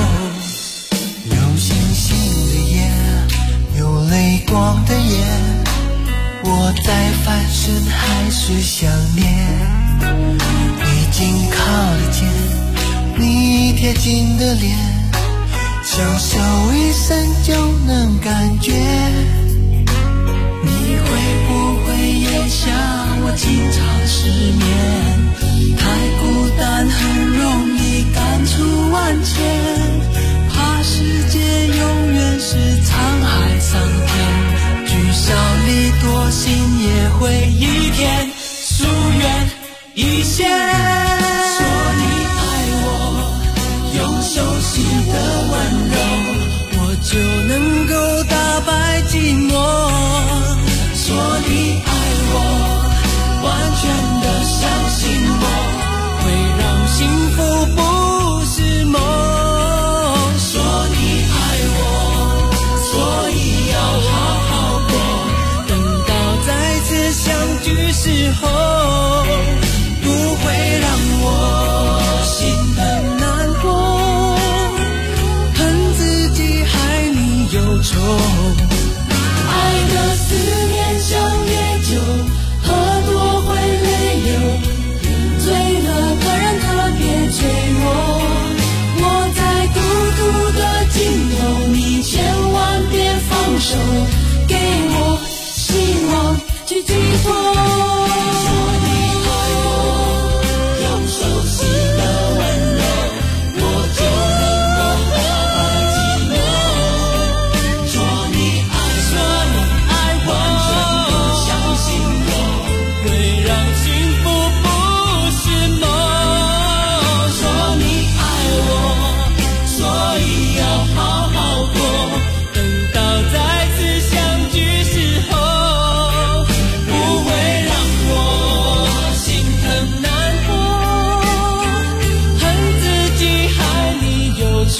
有星星的夜，有泪光的夜，我在翻身还是想念。你紧靠的肩，你贴近的脸，相守一生就能感觉。你会不会也像我经常失眠？太孤单很容易感触万千，怕世界永远是沧海桑田，聚少离多心也会一天疏远一线。说你爱我，用熟悉的温柔，我就能够打败寂寞。说你爱我，完全的相信我，会让幸福不是梦。说你爱我，所以要好好过，等到再次相聚时候，不会让我心疼难过，恨自己害你忧愁。爱的思念像烈酒，喝多会泪流，醉了个人特别脆弱。我在孤独的尽头，你千万别放手，给我希望去寄托。说你爱我，用熟悉的温柔，我就能够打败寂寞。说你爱我，完全的相信我，会让幸福不是梦。说你爱我，所以要好好过，等到再次相聚时候，不会让我心疼难过，恨自己害你忧愁。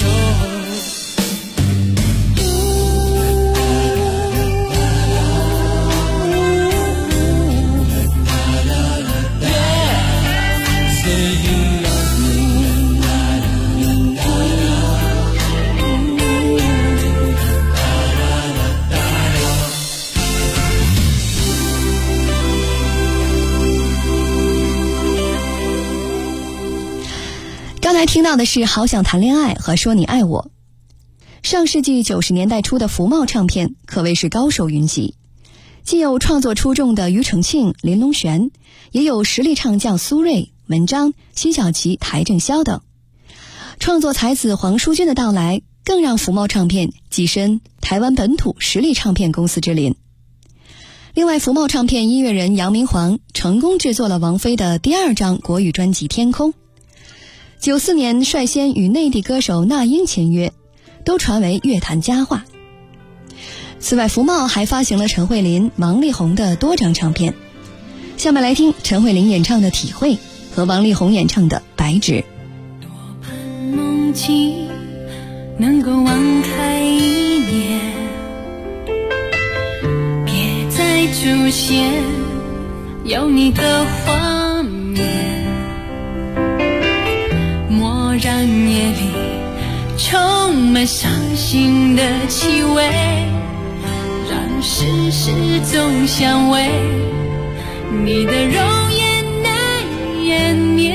刚才听到的是《好想谈恋爱》和《说你爱我》。上世纪90年代初的福茂唱片可谓是高手云集，既有创作出众的庾澄庆、林隆璇，也有实力唱将苏芮、文章、辛晓琪、邰正宵等。创作才子黄舒骏的到来，更让福茂唱片跻身台湾本土实力唱片公司之林。另外，福茂唱片音乐人杨明煌成功制作了王菲的第2张国语专辑《天空》。94年率先与内地歌手那英签约，都传为乐坛佳话。此外，福茂还发行了陈慧琳、王力宏的多张唱片。下面来听陈慧琳演唱的《体会》和王力宏演唱的《白纸》。 多盼梦境能够网开一面，别再出现有你的画面，莫让夜里充满伤心的气味，让世事总相违，你的容颜难湮灭，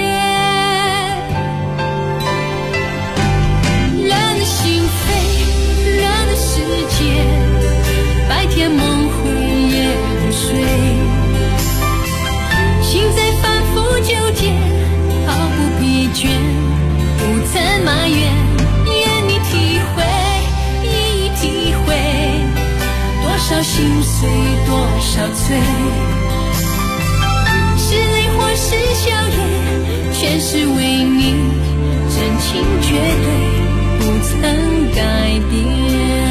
乱的心扉，乱的世界，白天梦回夜不睡，心在反复纠结，毫不疲倦，不曾埋怨，愿你体会，一一体会，多少心碎，多少醉，是泪或是笑颜，全是为你，真情绝对不曾改变。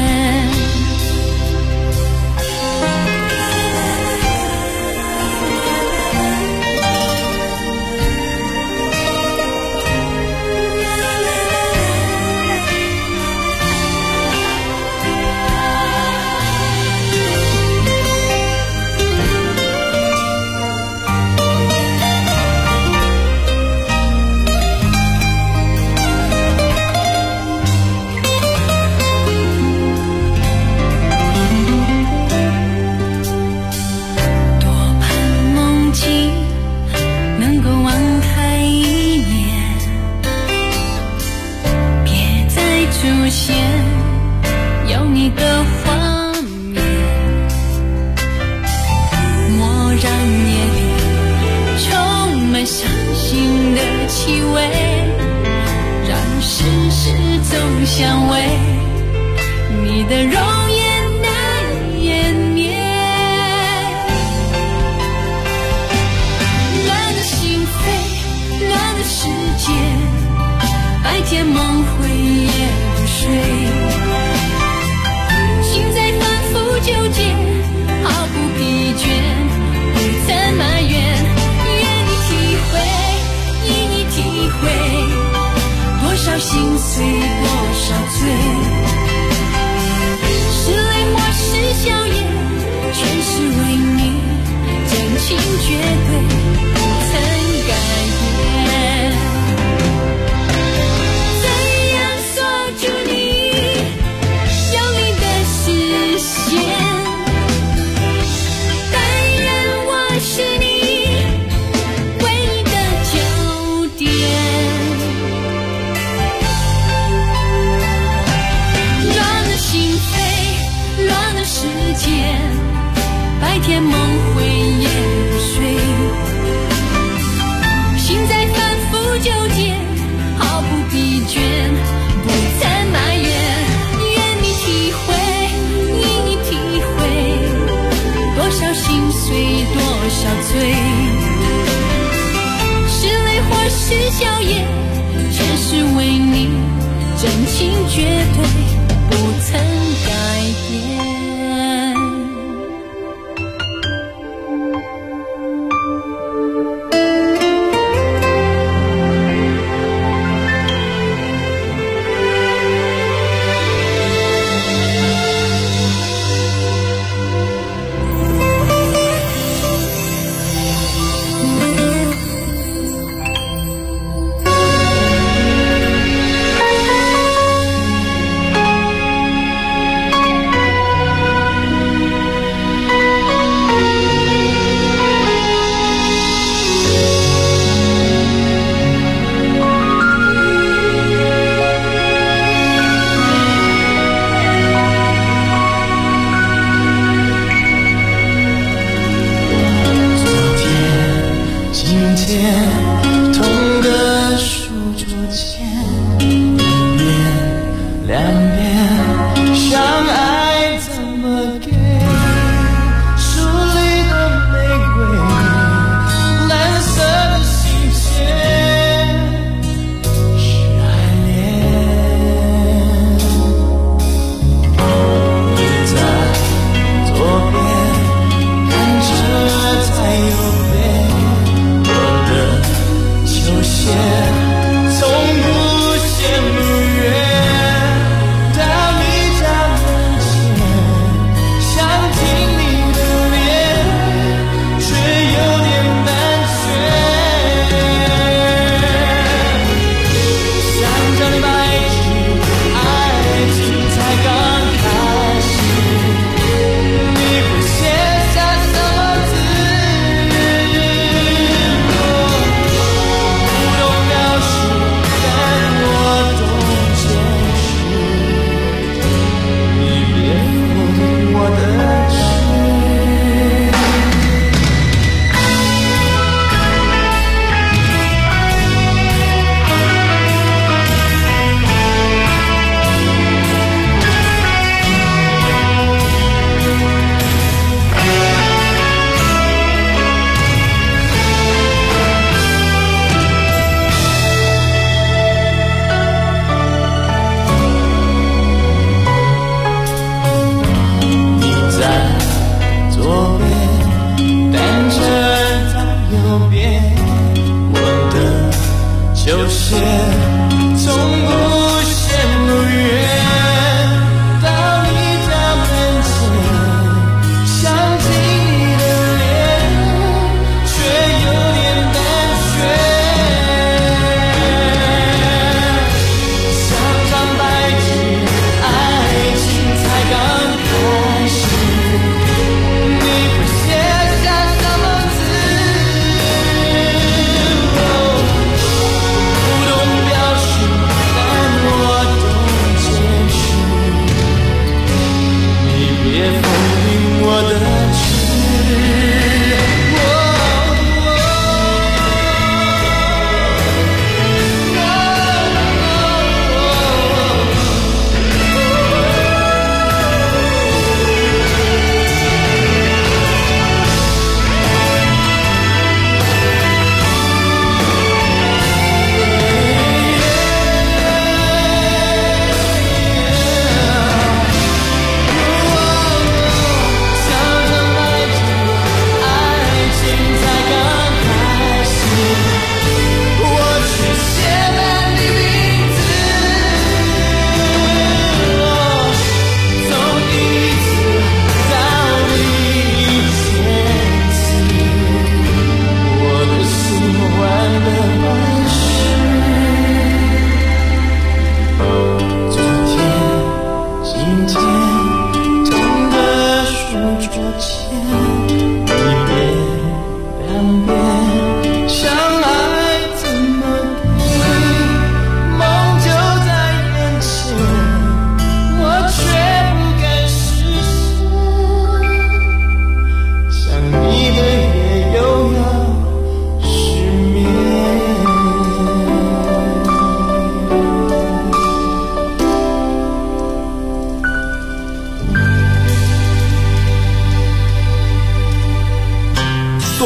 出现有你的画面，蓦然夜里充满伤心的气味，让世事总相违，你的容颜难湮灭。乱了心扉，乱了世界，白天梦回夜不睡，心在反复纠结，毫不疲倦，不曾埋怨。愿你体会，愿你体会，多少心碎，多少罪，是泪或是笑颜，全是为你，真情绝对不曾改变。怎样锁住你ရောက်你的视线，但愿我是你唯一的焦点。乱了心扉，乱了时间，白天梦回夜不睡，心在反复纠结，毫不疲倦，不曾埋怨。愿你体会，愿你体会，多少心碎，多少罪，是泪或是笑颜，全是为你，真情绝对不曾改变。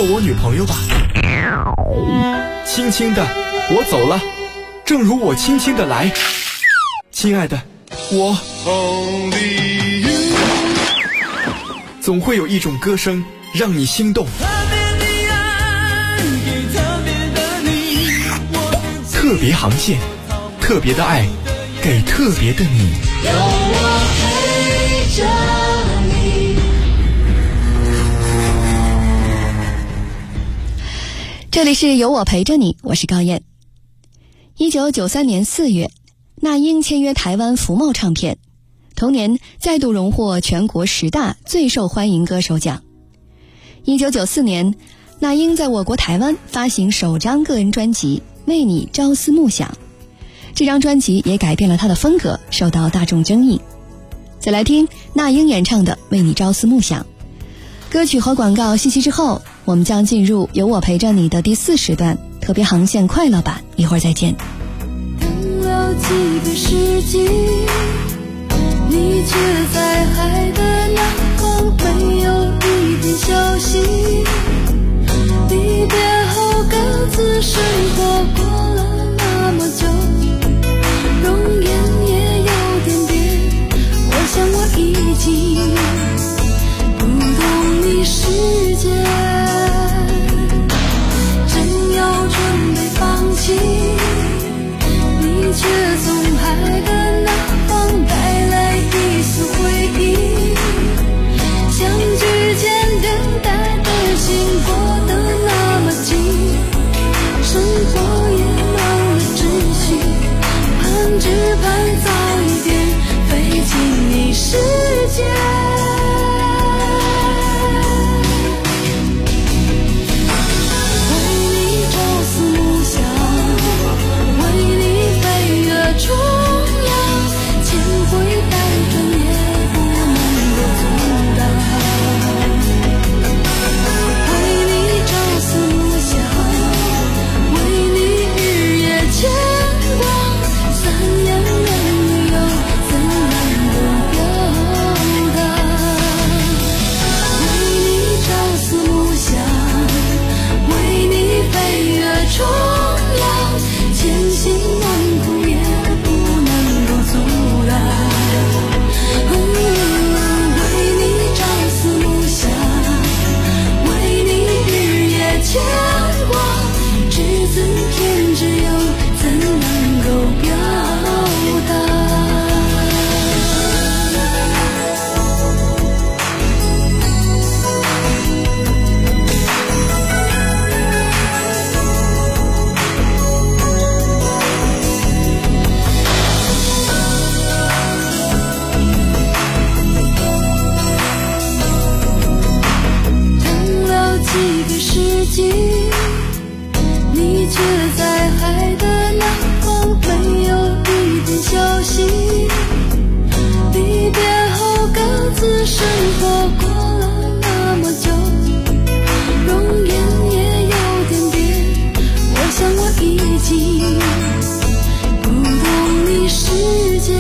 我女朋友吧。轻轻的，我走了，正如我轻轻的来。亲爱的，我总会有一种歌声让你心动。特别航线，特别的爱，给特别的你。有我陪着你。 这里是有我陪着你，我是高燕。1993年4月，那英签约台湾福茂唱片，同年再度荣获全国10大最受欢迎歌手奖。1994年，那英在我国台湾发行首张个人专辑《为你朝思暮想》，这张专辑也改变了他的风格，受到大众争议。再来听那英演唱的《为你朝思暮想》。歌曲和广告信息之后，我们将进入有我陪着你的第4时段特别航线快乐版，一会儿再见。 等了几个世纪，你却在海的那方没有一点消息。离别后各自生活过了那么久，容颜也有点变，我想我已经不懂你世界，正要准备放弃，你却从海的那方带来一丝回忆。相聚间等待的心过得那么近，生活也忘了秩序，只盼早一点飞进你世界。你却在海的那方没有一点消息。离别后各自生活过了那么久，容颜也有点变，我想我已经不懂你世界，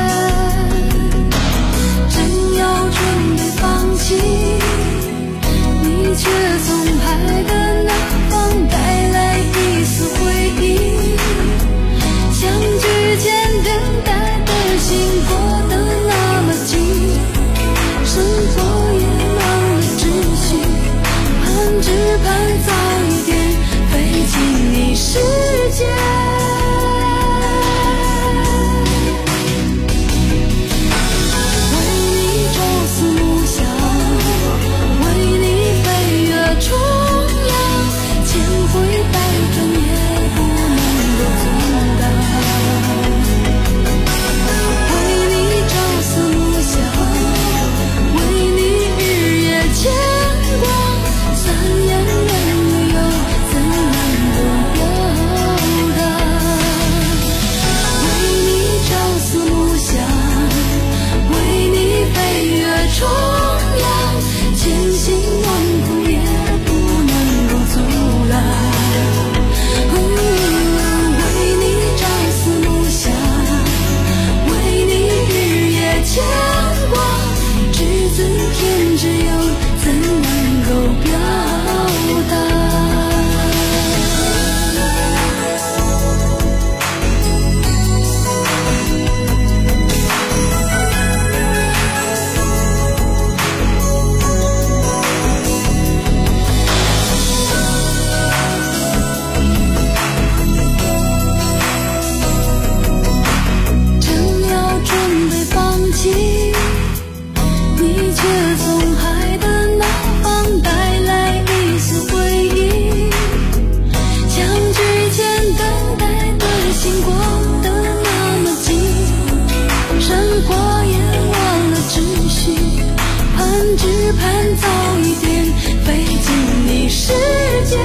正要准备放弃，你却从海的那方带来一丝回忆。相聚间等待的心过得那么近，生活也忘了秩序，只盼早一点飞进你世界。 盼早一点飞进你世界。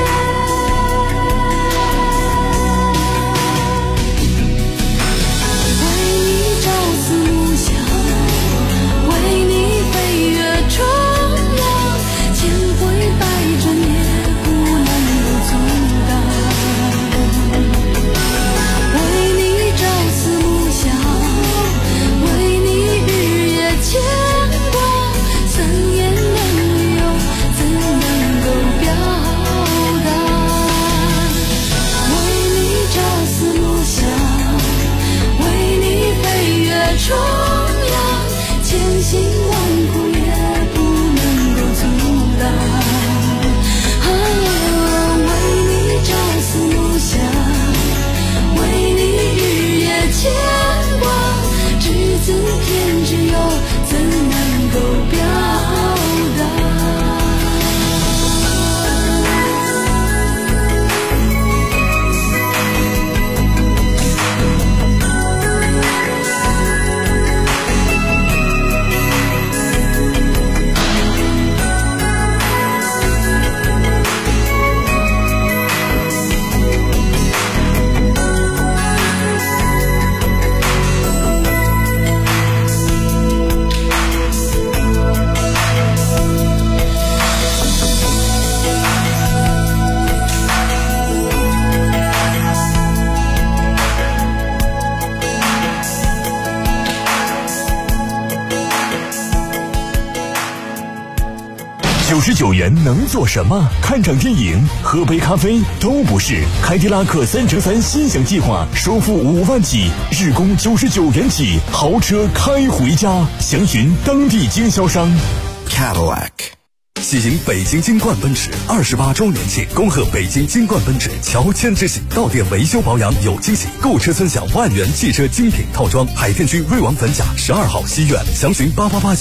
99元能做什么？看场电影、喝杯咖啡都不是。凯迪拉克3乘3心想计划，首付5万起，日供99元起，豪车开回家。详询当地经销商。 Cadillac。喜迎北京金冠奔驰28周年庆，恭贺北京金冠奔驰乔迁之喜，到店维修保养有惊喜，购车尊享万元汽车精品套装。海淀区瑞王粉甲12号西苑，详询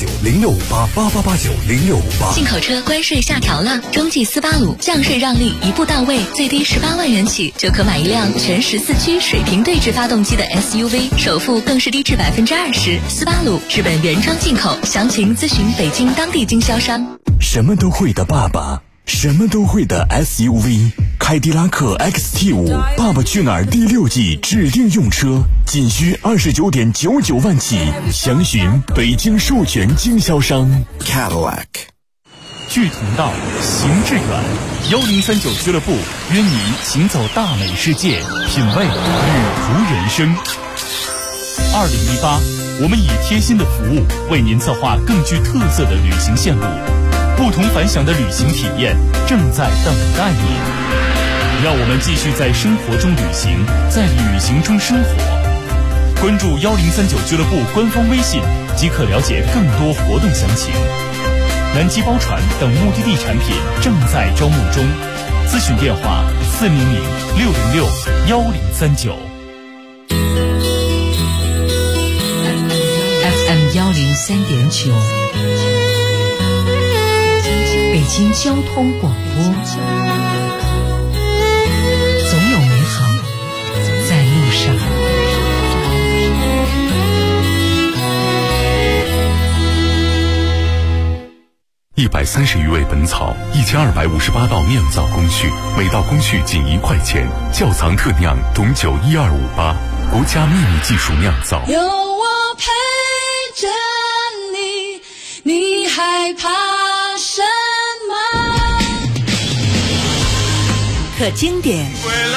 8889065888890658。 进口车关税下调了，中继斯巴鲁降税让利一步到位，最低18万元起就可买一辆全14驱水平对置发动机的 SUV， 首付更是低至20%。斯巴鲁日本原装进口，详情咨询北京当地经销商。 什么都会的爸爸，什么都会的 SUV， 凯迪拉克 XT5 爸爸去哪儿第6季指定用车，仅需29.99万起，详询北京授权经销商。 Cadillac。 聚同道，行致远，1039俱乐部约你行走大美世界，品味旅途人生。2018，我们以贴心的服务为您策划更具特色的旅行线路，不同凡响的旅行体验正在等待你。让我们继续在生活中旅行，在旅行中生活。关注1039俱乐部官方微信，即可了解更多活动详情。南极包船等目的地产品正在招募中，咨询电话400-606-1039。 FM 103.9，北京交通广播，总有美好在路上。 130余味本草，1258道酿造工序，每道工序仅1块钱。窖藏特酿董酒12588，国家秘密技术酿造。 有我陪着你，你害怕什么？ 可经典，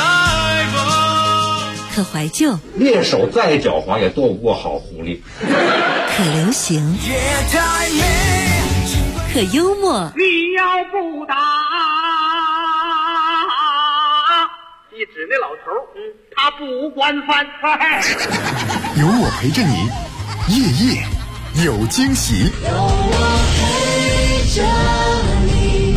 可怀旧， 猎手再狡猾也斗不过好狐狸。 可流行，可幽默。 你要不打，一指那老头，他不惯犯。 有我陪着你，夜夜有惊喜。 有我陪着你。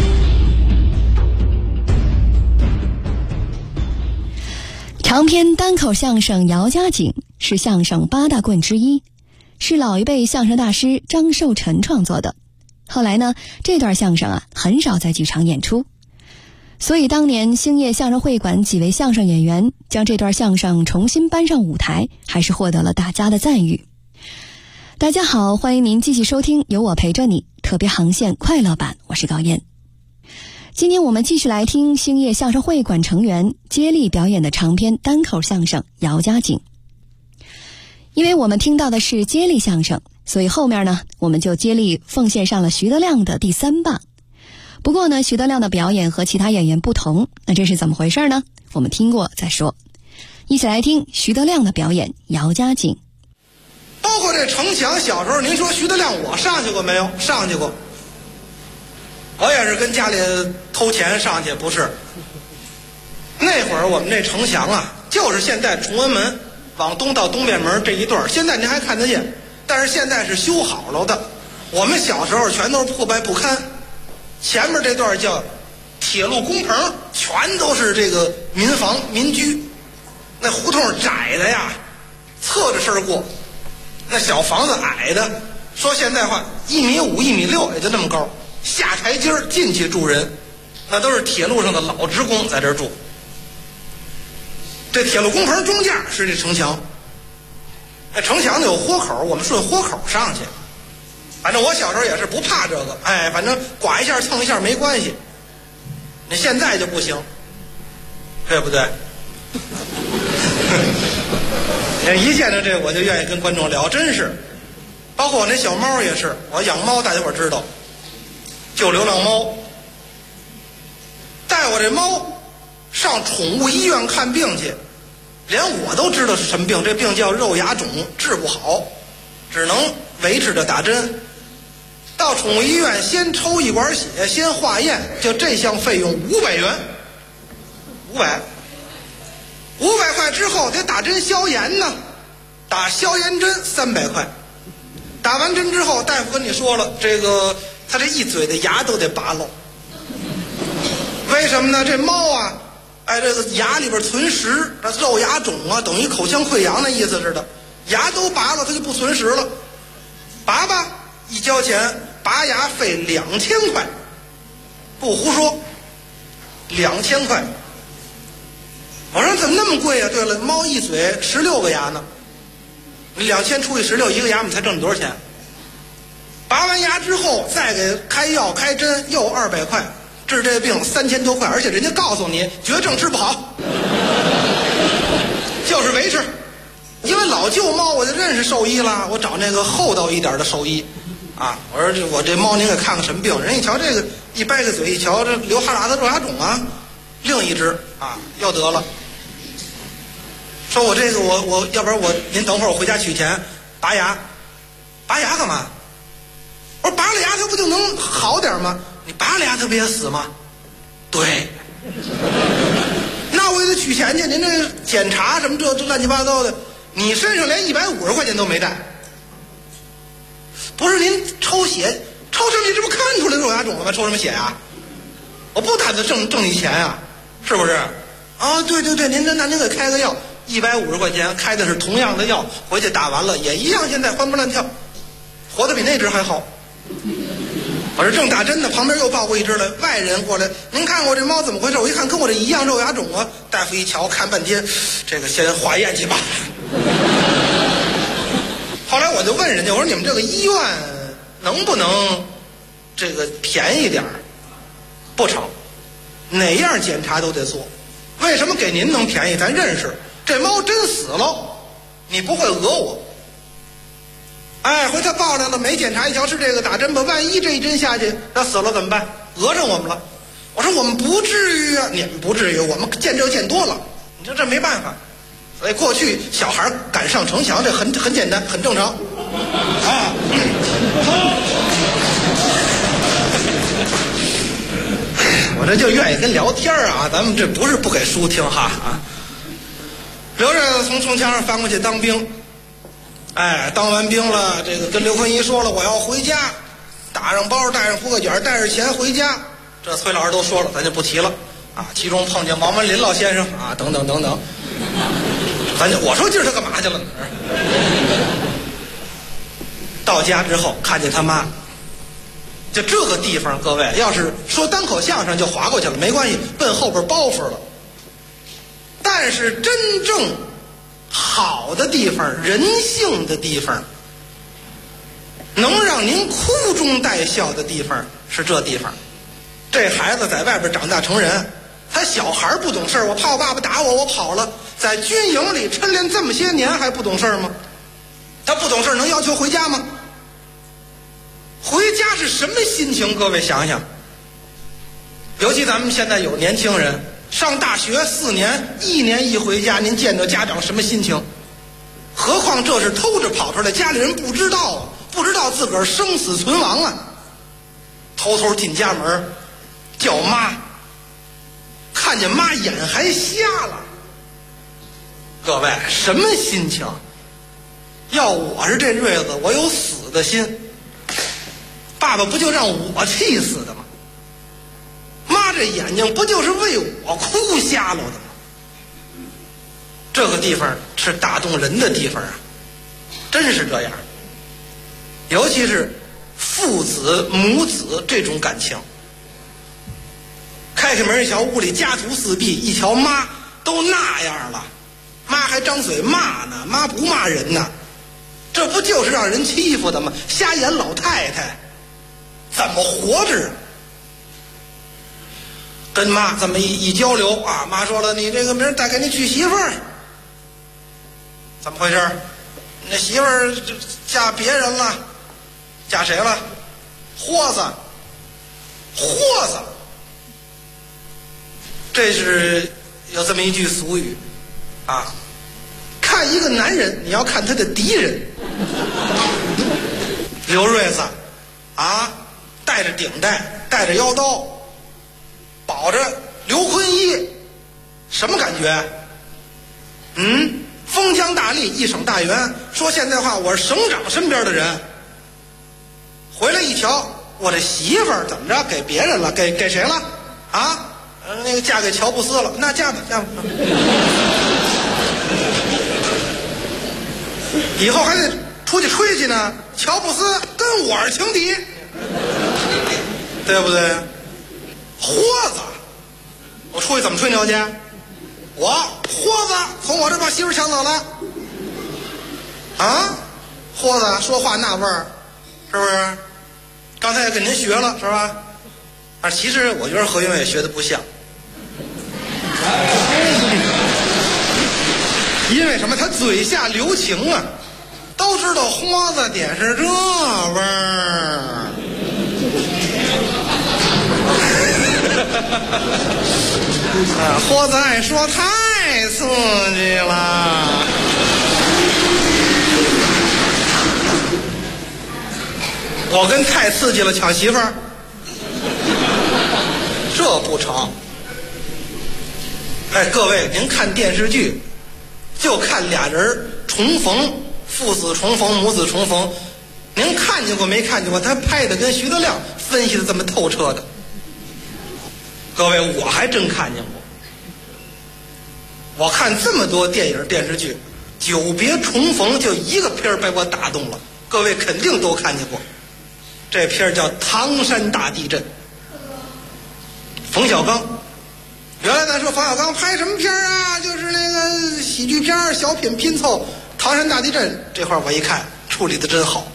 长篇单口相声《姚家井》是相声8大棍之一，是老一辈相声大师张寿臣创作的。后来呢，这段相声很少在剧场演出，所以当年兴业相声会馆几位相声演员将这段相声重新搬上舞台，还是获得了大家的赞誉。大家好，欢迎您继续收听有我陪着你， 特别航线快乐版，我是高燕。今天我们继续来听兴业相声会馆成员接力表演的长篇单口相声《姚家井》。因为我们听到的是接力相声，所以后面呢，我们就接力奉献上了徐德亮的第3棒。不过呢，徐德亮的表演和其他演员不同，那这是怎么回事呢？我们听过再说。一起来听徐德亮的表演《姚家井》。 包括这城墙，小时候您说徐德亮我上去过没有？上去过。我也是跟家里偷钱上去，不是。那会儿我们这城墙啊，就是现在崇文门往东到东便门这一段，现在您还看得见，但是现在是修好了的。我们小时候全都是破败不堪，前面这段叫铁路工棚，全都是这个民房民居，那胡同窄的呀，侧着身过，那小房子矮的，说现在话1.5米、1.6米也就那么高，下台阶进去住人，那都是铁路上的老职工在这儿住。这铁路工棚中间是这城墙，那城墙有豁口，我们顺豁口上去。反正我小时候也是不怕这个，反正刮一下蹭一下没关系。那现在就不行，对不对？一见着这我就愿意跟观众聊，真是。包括我那小猫也是，我养猫大家伙知道，救流浪猫，带我这猫上宠物医院看病去，连我都知道是什么病，这病叫肉芽肿，治不好，只能维持着打针。到宠物医院先抽一管血，先化验，就这项费用500元，500块之后得打针消炎呢，打消炎针300块。打完针之后，大夫跟你说了，这个他这一嘴的牙都得拔了。为什么呢？这猫啊，这个牙里边存食，这肉芽肿啊，等于口腔溃疡那意思似的，牙都拔了，它就不存食了。拔吧，一交钱，拔牙费2000块，不胡说，2000块。我说怎么那么贵啊？对了，猫一嘴16个牙呢，你2000除以16，一个牙我们才挣多少钱？拔完牙之后再给开药开针又200块，治这病3000多块，而且人家告诉你绝症治不好，就是维持。因为老救猫我就认识兽医了，我找那个厚道一点的兽医啊，我说我这猫您给看看什么病？人一瞧这个一掰个嘴一瞧，这流哈喇子肉芽肿啊，另一只啊又得了。说我这个我要不然您等会儿我回家取钱拔牙干嘛？我说拔了牙它不就能好点吗？你拔了牙它不也死吗？对。那我也得取钱去，您这检查什么这乱七八糟的，你身上连150块钱都没带。不是您抽血抽上去这不看出来肉芽肿了吗？抽什么血啊？我不打算挣你钱啊，是不是？啊，对，那您给开个药，150块钱，开的是同样的药，回去打完了也一样，现在欢蹦乱跳，活得比那只还好。我这正打针呢，旁边又抱过一只来，外人过来，您看我这猫怎么回事？我一看跟我这一样肉芽肿啊，大夫一瞧看半天，这个先化验去吧。后来我就问人家，我说你们这个医院能不能这个便宜点？不成，哪样检查都得做。为什么给您能便宜？咱认识，这猫真死了，你不会讹我。回头报来了，没检查一瞧是这个，打针吧，万一这一针下去它死了怎么办？讹上我们了。我说我们不至于啊，你们不至于，我们见这见多了，你说这没办法。所以过去小孩敢上城墙，这很简单，很正常啊。我这就愿意跟聊天啊，咱们这不是不给书听哈啊。刘着从城墙上翻过去当兵，当完兵了，这个跟刘坤一说了，我要回家，打上包，带上扑克卷，带着钱回家。这崔老师都说了，咱就不提了啊。其中碰见王文林老先生啊，等等，我说今儿他干嘛去了？到家之后看见他妈。就这个地方，各位要是说单口相声就划过去了，没关系，奔后边包袱了。但是真正好的地方，人性的地方， 能让您哭中带笑的地方是这地方。这孩子在外边长大成人，他小孩不懂事，我怕我爸爸打我，我跑了。在军营里抻练这么些年还不懂事吗？他不懂事能要求回家吗？回家是什么心情？各位想想。尤其咱们现在有年轻人上大学4年，1年一回家，您见着家长什么心情？何况这是偷着跑出来，家里人不知道啊，不知道自个儿生死存亡啊，偷偷进家门叫妈，看见妈眼还瞎了。各位什么心情？要我是这瑞子，我有死的心。爸爸不就让我气死的吗？妈这眼睛不就是为我哭瞎了的吗？这个地方是打动人的地方啊，真是这样。尤其是父子母子这种感情。开门一瞧，屋里家徒四壁，一瞧妈都那样了，妈还张嘴骂呢，妈不骂人呢，这不就是让人欺负的吗？瞎眼老太太怎么活着？跟妈这么一交流啊，妈说了，你这个明儿再给你娶媳妇儿，怎么回事？那媳妇儿嫁别人了，嫁谁了？豁子，豁子。这是有这么一句俗语啊，看一个男人你要看他的敌人。刘瑞子啊，带着顶带，带着腰刀，保着刘坤一，什么感觉？封疆大吏，一省大员。说现在话，我是省长身边的人。回来一瞧，我这媳妇儿怎么着给别人了？给谁了？啊？那个嫁给乔布斯了，那嫁吧嫁吧，以后还得出去吹去呢。乔布斯跟我是情敌，对不对？豁子，我出去怎么吹牛去？我豁子从我这把媳妇抢走了，啊，豁子说话那味儿，是不是？刚才也跟您学了，是吧？啊，其实我觉得何云伟学的不像，因为什么？他嘴下留情啊，都知道豁子点是这味儿。啊，豁子爱说太刺激了。我跟太刺激了抢媳妇儿。这不成。哎，各位，您看电视剧，就看俩人重逢，父子重逢，母子重逢，您看见过没看见过？他拍的跟徐德亮分析的这么透彻的。各位，我还真看见过。我看这么多电影电视剧，久别重逢就一个片儿被我打动了，各位肯定都看见过。这片儿叫《唐山大地震》。冯小刚，原来咱说冯小刚拍什么片儿啊？就是那个喜剧片儿、小品拼凑。《唐山大地震》这块儿我一看，处理的真好，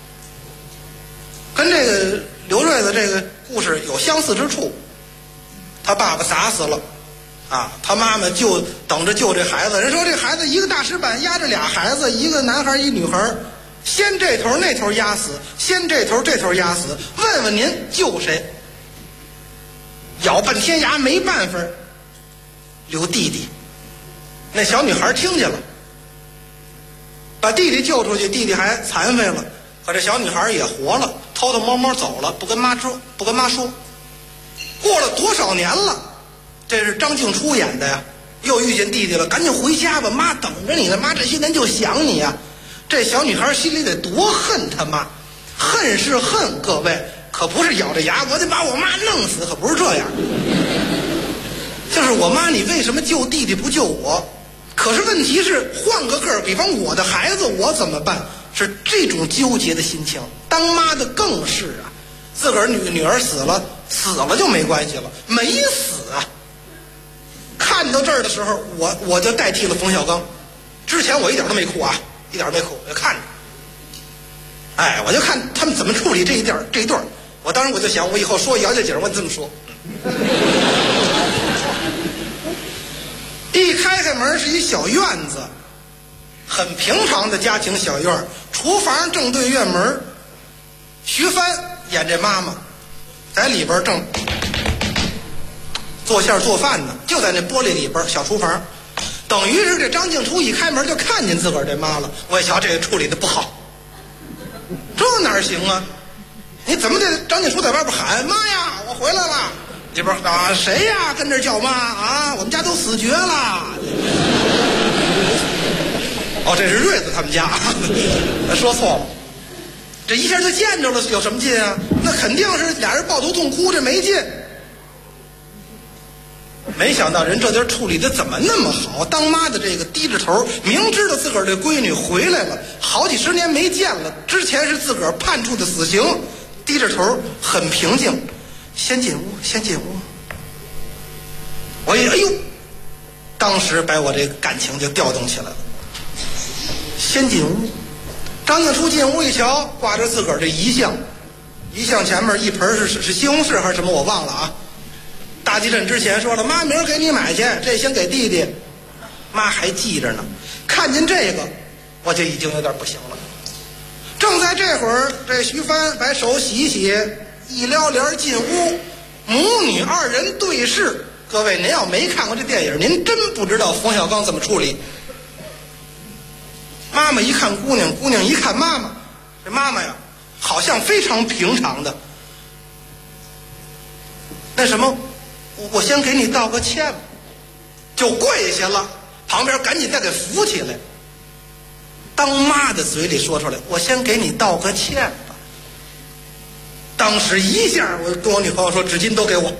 跟这个刘瑞的这个故事有相似之处。他爸爸砸死了，啊，他妈妈就等着救这孩子。人说这孩子一个大石板压着俩孩子，一个男孩一女孩，先这头那头压死，先这头这头压死，问问您救谁？咬半天牙没办法，留弟弟。那小女孩听见了，把弟弟救出去，弟弟还残废了，可这小女孩也活了，偷偷摸摸走了，不跟妈说。过了多少年了？这是张静初演的呀，又遇见弟弟了，赶紧回家吧，妈等着你呢，妈这些年就想你呀。这小女孩心里得多恨他妈，恨是恨，各位可不是咬着牙我得把我妈弄死，可不是这样。就是我妈，你为什么救弟弟不救我？可是问题是换个个儿，比方我的孩子我怎么办？是这种纠结的心情。当妈的更是啊，自个儿女儿死了就没关系了，没死啊。看到这儿的时候，我就代替了冯小刚。之前我一点都没哭啊，一点都没哭，我就看着。 哎，我就看他们怎么处理这一对儿。我当时我就想，我以后说姚家井，我这么说。一开门是一小院子，很平常的家庭小院，厨房正对院门。徐帆演这妈妈，在里边正做馅做饭呢，就在那玻璃里边小厨房。等于是这张静初一开门就看见自个儿这妈了。我一瞧这个处理的不好，这哪行啊？你怎么得张静初在外边喊妈呀，我回来了。里边啊，谁呀跟这叫妈啊？我们家都死绝了。哦，这是瑞子他们家，说错了。这一下就见着了，有什么劲啊？那肯定是俩人抱头痛哭，这没劲。没想到人这地儿处理的怎么那么好？当妈的这个低着头，明知道自个儿这闺女回来了，好几十年没见了，之前是自个儿判处的死刑，低着头很平静。先进屋，先进屋。我一哎呦，当时把我这个感情就调动起来了。先进屋，张静初进屋一瞧，挂着自个儿这遗像，遗像前面一盆是西红柿还是什么我忘了啊。大地震之前说了，妈明儿给你买去，这先给弟弟。妈还记着呢。看见这个，我就已经有点不行了。正在这会儿，这徐帆把手洗一洗，一撩帘进屋，母女二人对视。各位，您要没看过这电影，您真不知道冯小刚怎么处理。妈妈一看姑娘，姑娘一看妈妈，这妈妈呀，好像非常平常的。那什么，我先给你道个歉吧，就跪下了。旁边赶紧再给扶起来。当妈的嘴里说出来，我先给你道个歉吧。当时一下，我跟我女朋友说，纸巾都给我。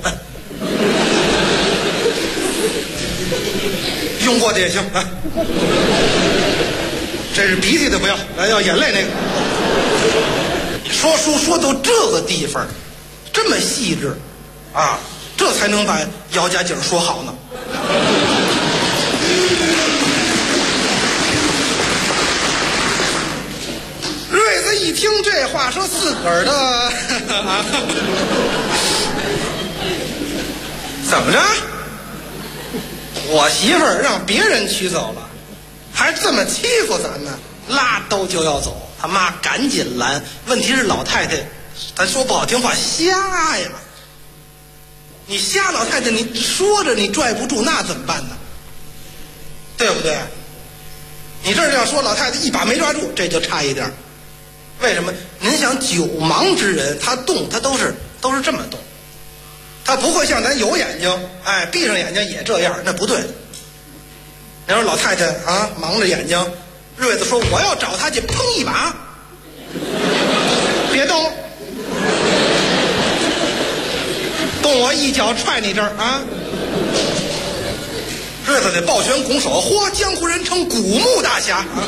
用过的也行啊。这是鼻涕的不要，来要眼泪那个。说书说到这个地方，这么细致啊，这才能把姚家井说好呢。瑞子一听这话，说自个儿的怎么着？我媳妇儿让别人娶走了，还这么欺负咱们，拉兜就要走。他妈赶紧拦。问题是老太太，咱说不好听话，瞎呀。你瞎老太太，你说着你拽不住，那怎么办呢？对不对？你这要说老太太一把没抓住，这就差一点。为什么？您想九盲之人，他动他都是这么动，他不会像咱有眼睛，哎，闭上眼睛也这样，那不对。你说老太太啊，忙着眼睛，瑞子说我要找他去，砰一把，别动，动我一脚踹你这儿啊！瑞子得抱拳拱手，嚯，江湖人称古木大侠啊！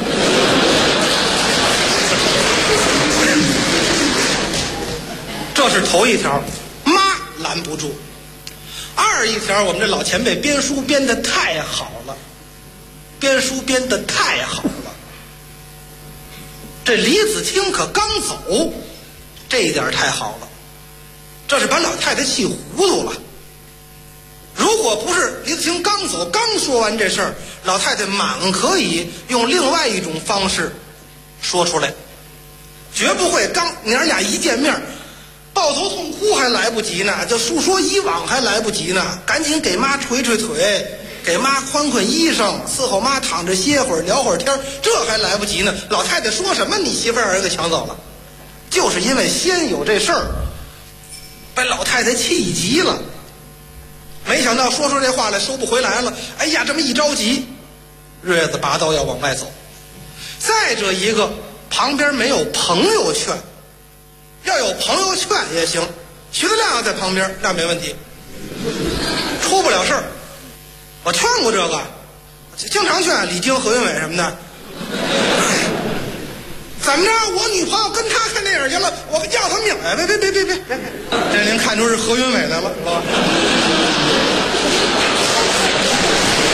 这是头一条，妈拦不住。二一条，我们这老前辈编书编得太好了，编书编得太好了。这李子清可刚走，这一点太好了，这是把老太太气糊涂了。如果不是李子清刚走，刚说完这事儿，老太太满可以用另外一种方式说出来，绝不会刚娘俩一见面抱头痛哭还来不及呢，就述说以往还来不及呢，赶紧给妈捶捶腿，给妈宽宽衣裳，伺候妈躺着歇会儿聊会儿天，这还来不及呢。老太太说什么你媳妇让人给抢走了，就是因为先有这事儿，把老太太气急了。没想到说出这话来收不回来了，哎呀，这么一着急，瑞子拔刀要往外走。再者一个，旁边没有朋友劝，要有朋友劝也行，徐德亮要在旁边那没问题，出不了事儿。我劝过这个，经常劝李菁、何云伟什么的。怎么着？我女朋友跟他看电影去了，我要他命！哎，别！这您看出是何云伟来了，是吧？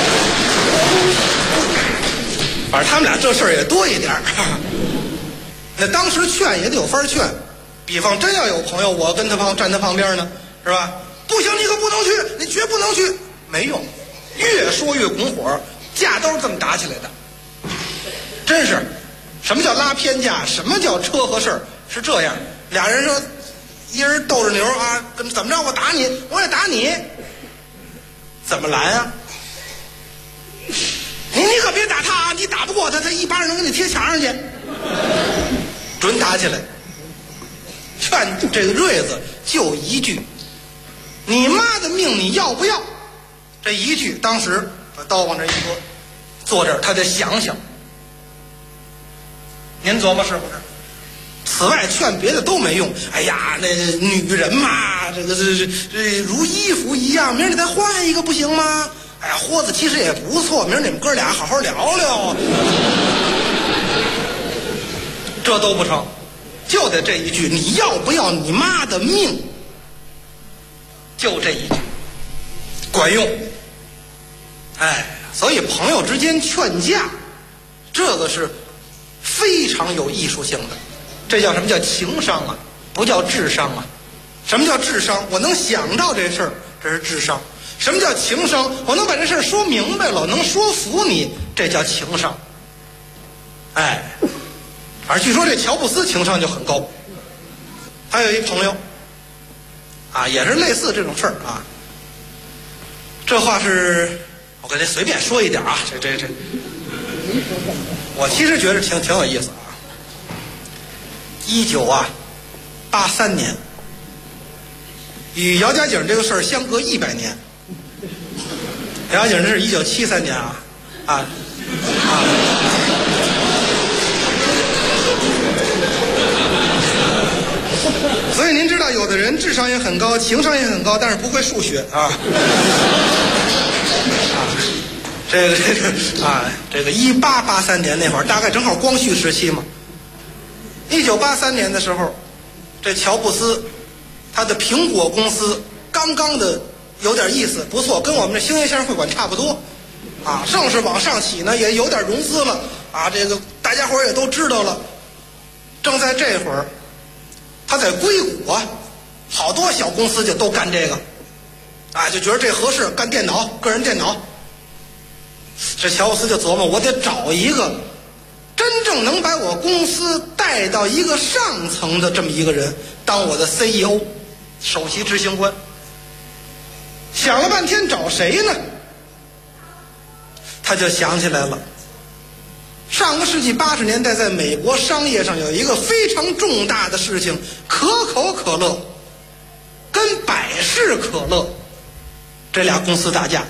反正他们俩这事儿也多一点。 那当时劝也得有法劝，比方真要有朋友我跟他站他旁边呢，是吧？不行，你可不能去，你绝不能去，没用，越说越拱火，架都是这么打起来的。真是，什么叫拉偏架？什么叫车和事儿？是这样，俩人说，一人斗着牛啊，怎么着？我打你，我也打你，怎么拦啊？你可别打他啊！你打不过他，他一巴掌能给你贴墙上去，准打起来。劝这个瑞子就一句：“你妈的命你要不要？”这一句，当时把刀往这一搁，坐这儿他得想想。您琢磨是不是？此外劝别的都没用。哎呀，那女人嘛，这如衣服一样，明儿你再换一个不行吗？哎呀，豁子其实也不错，明儿你们哥俩好好聊聊。这都不成，就得这一句：你要不要你妈的命？就这一句，管用。哎，所以朋友之间劝架，这个是非常有艺术性的。这叫什么叫情商啊？不叫智商啊。什么叫智商？我能想到这事儿，这是智商。什么叫情商？我能把这事儿说明白了，能说服你，这叫情商。哎，而据说这乔布斯情商就很高。他有一朋友啊，也是类似这种事儿啊。这话是我给这随便说一点啊，这我其实觉得挺有意思啊。1983年，与姚家井这个事儿相隔100年。姚家井这是1973年啊。所以您知道，有的人智商也很高，情商也很高，但是不会数学啊。这个1883年那会儿，大概正好光绪时期嘛。1983年的时候，这乔布斯他的苹果公司刚刚的有点意思，不错，跟我们这星爷先生会馆差不多啊，正是往上起呢，也有点融资了啊，这个大家伙也都知道了。正在这会儿，他在硅谷啊，好多小公司就都干这个啊，就觉得这合适，干电脑，个人电脑。这乔布斯就琢磨，我得找一个真正能把我公司带到一个上层的这么一个人当我的 CEO 首席执行官。想了半天找谁呢？他就想起来了，上个世纪80年代在美国商业上有一个非常重大的事情，可口可乐跟百事可乐这俩公司打架。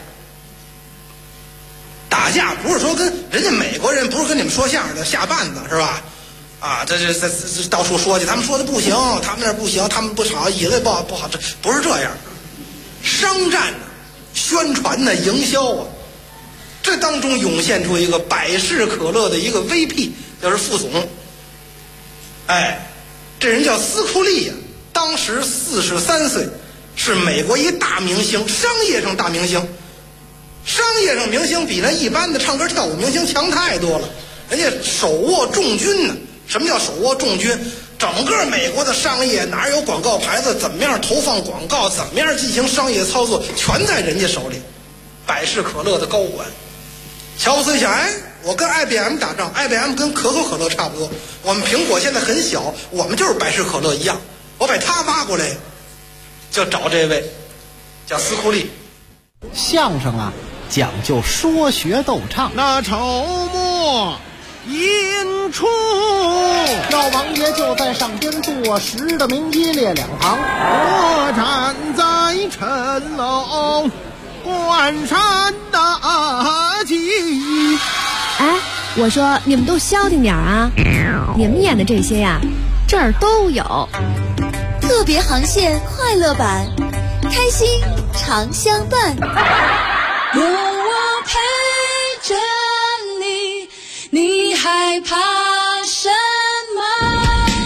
打架不是说跟人家美国人，不是跟你们说相声的下绊子是吧？啊，这到处说去，他们说的不行，他们那不行，他们不好，以为不好，这不是这样。商战呢，宣传呢，营销啊，这当中涌现出一个百事可乐的一个 VP， 就是副总。哎，这人叫斯库利呀，当时43岁，是美国一大明星，商业上大明星。商业上明星比那一般的唱歌跳舞明星强太多了，人家手握重军呢。什么叫手握重军？整个美国的商业哪有广告牌子，怎么样投放广告，怎么样进行商业操作，全在人家手里。百事可乐的高管，乔布斯一想，哎，我跟 IBM 打仗， IBM 跟可口可乐差不多，我们苹果现在很小，我们就是百事可乐一样，我把他挖过来，就找这位叫斯库利。 相声啊，讲究说学逗唱。那筹末引出，老王爷就在上边坐实的名一列两旁，我站在城楼观山大吉。 哎，我说你们都消停点啊！你们演的这些呀，这儿都有。 特别航线快乐版，开心常相伴。 有我陪着你，你害怕什么？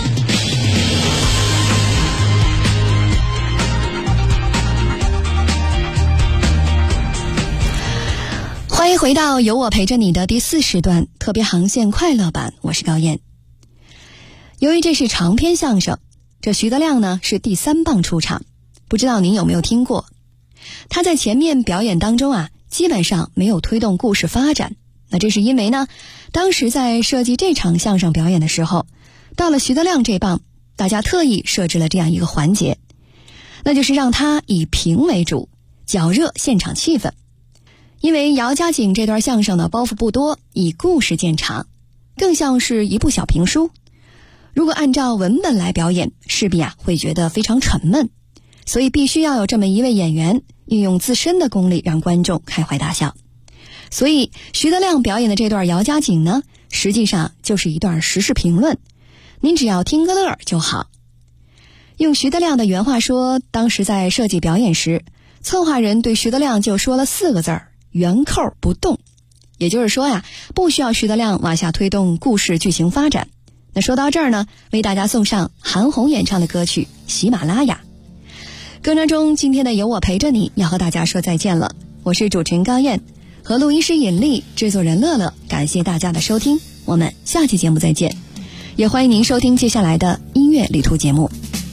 欢迎回到有我陪着你的第4时段特别航线快乐版，我是高燕。 由于这是长篇相声，这徐德亮呢是第3棒出场，不知道您有没有听过？他在前面表演当中啊，基本上没有推动故事发展。那这是因为呢，当时在设计这场相声表演的时候，到了徐德亮这棒，大家特意设置了这样一个环节，那就是让他以评为主，较热现场气氛。因为姚家井这段相声呢包袱不多，以故事见长，更像是一部小评书。如果按照文本来表演，势必会觉得非常沉闷，所以必须要有这么一位演员运用自身的功力让观众开怀大笑。所以徐德亮表演的这段姚家井呢，实际上就是一段时事评论，您只要听个乐就好。用徐德亮的原话说，当时在设计表演时，策划人对徐德亮就说了4个字儿：原扣不动。也就是说呀，不需要徐德亮往下推动故事剧情发展。那说到这儿呢，为大家送上韩红演唱的歌曲《喜马拉雅》。歌声中，今天的有我陪着你要和大家说再见了。我是主持人高燕，和录音师尹丽，制作人乐乐，感谢大家的收听，我们下期节目再见。也欢迎您收听接下来的音乐旅途节目。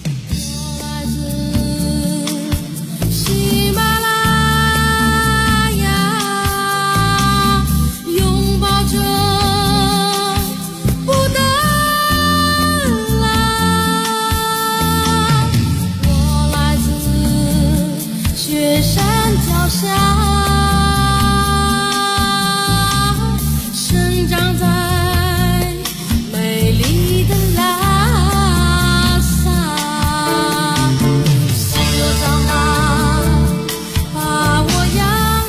生长在美丽的拉萨，自由长大，把我养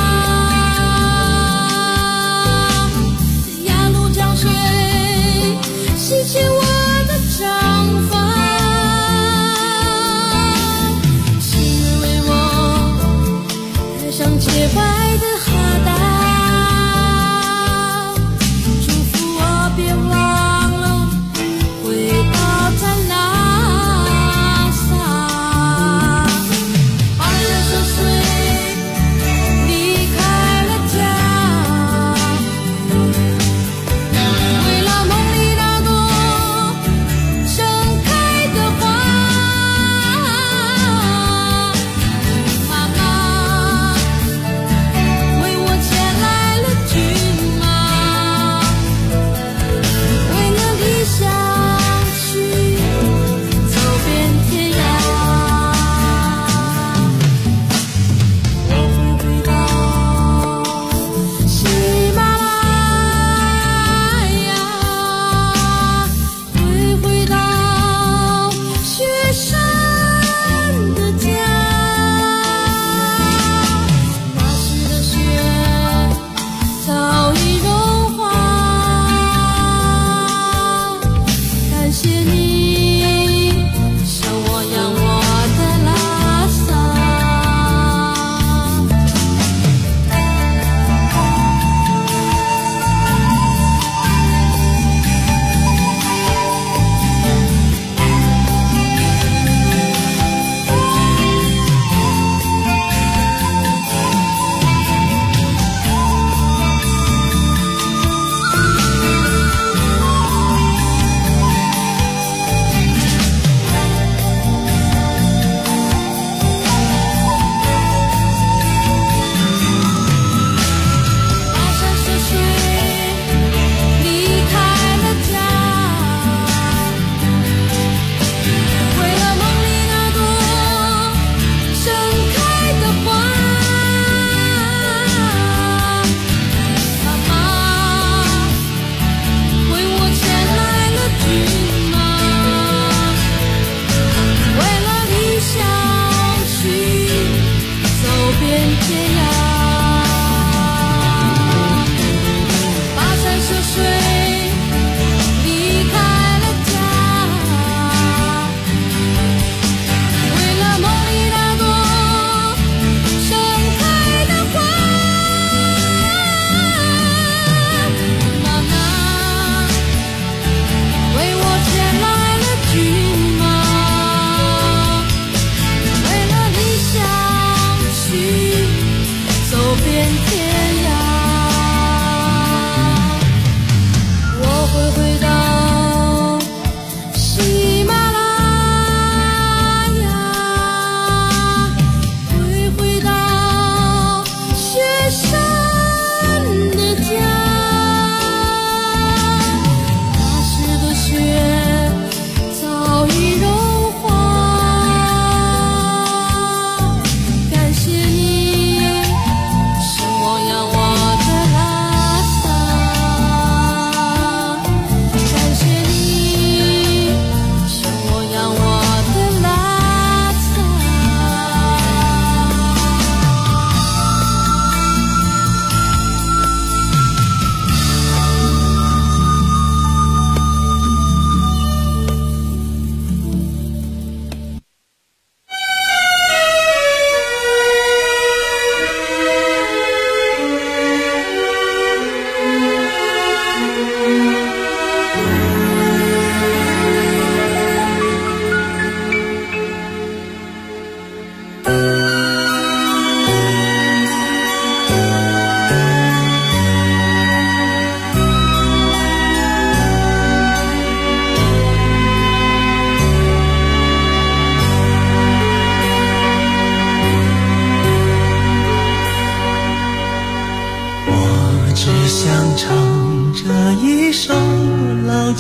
大，鸭绿江水洗清我的长发，请为我开上洁白的哈达。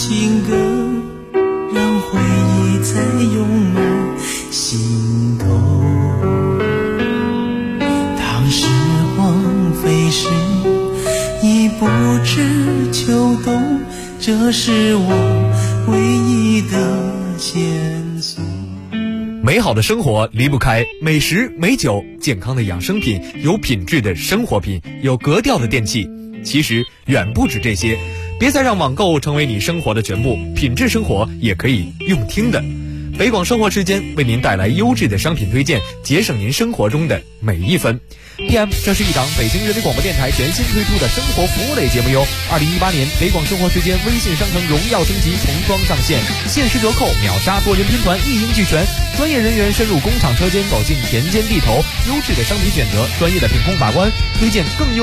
情歌，让回忆再涌满心头。当时光飞逝，已不知秋冬，这是我唯一的线索。 美好的生活离不开美食、美酒、健康的养生品，有品质的生活品，有格调的电器。其实远不止这些，别再让网购成为你生活的全部，品质生活也可以用听的。北广生活之间为您带来优质的商品推荐，节省您生活中的每一分。PM， 这是一档北京人民广播电台全新推出的生活服务类节目哟。2018年北广生活时间微信商城荣耀升级重装上线，限时折扣秒杀，多人拼团一应俱全，专业人员深入工厂车间，走进田间地头，优质的商品选择，专业的品控把关，推荐更优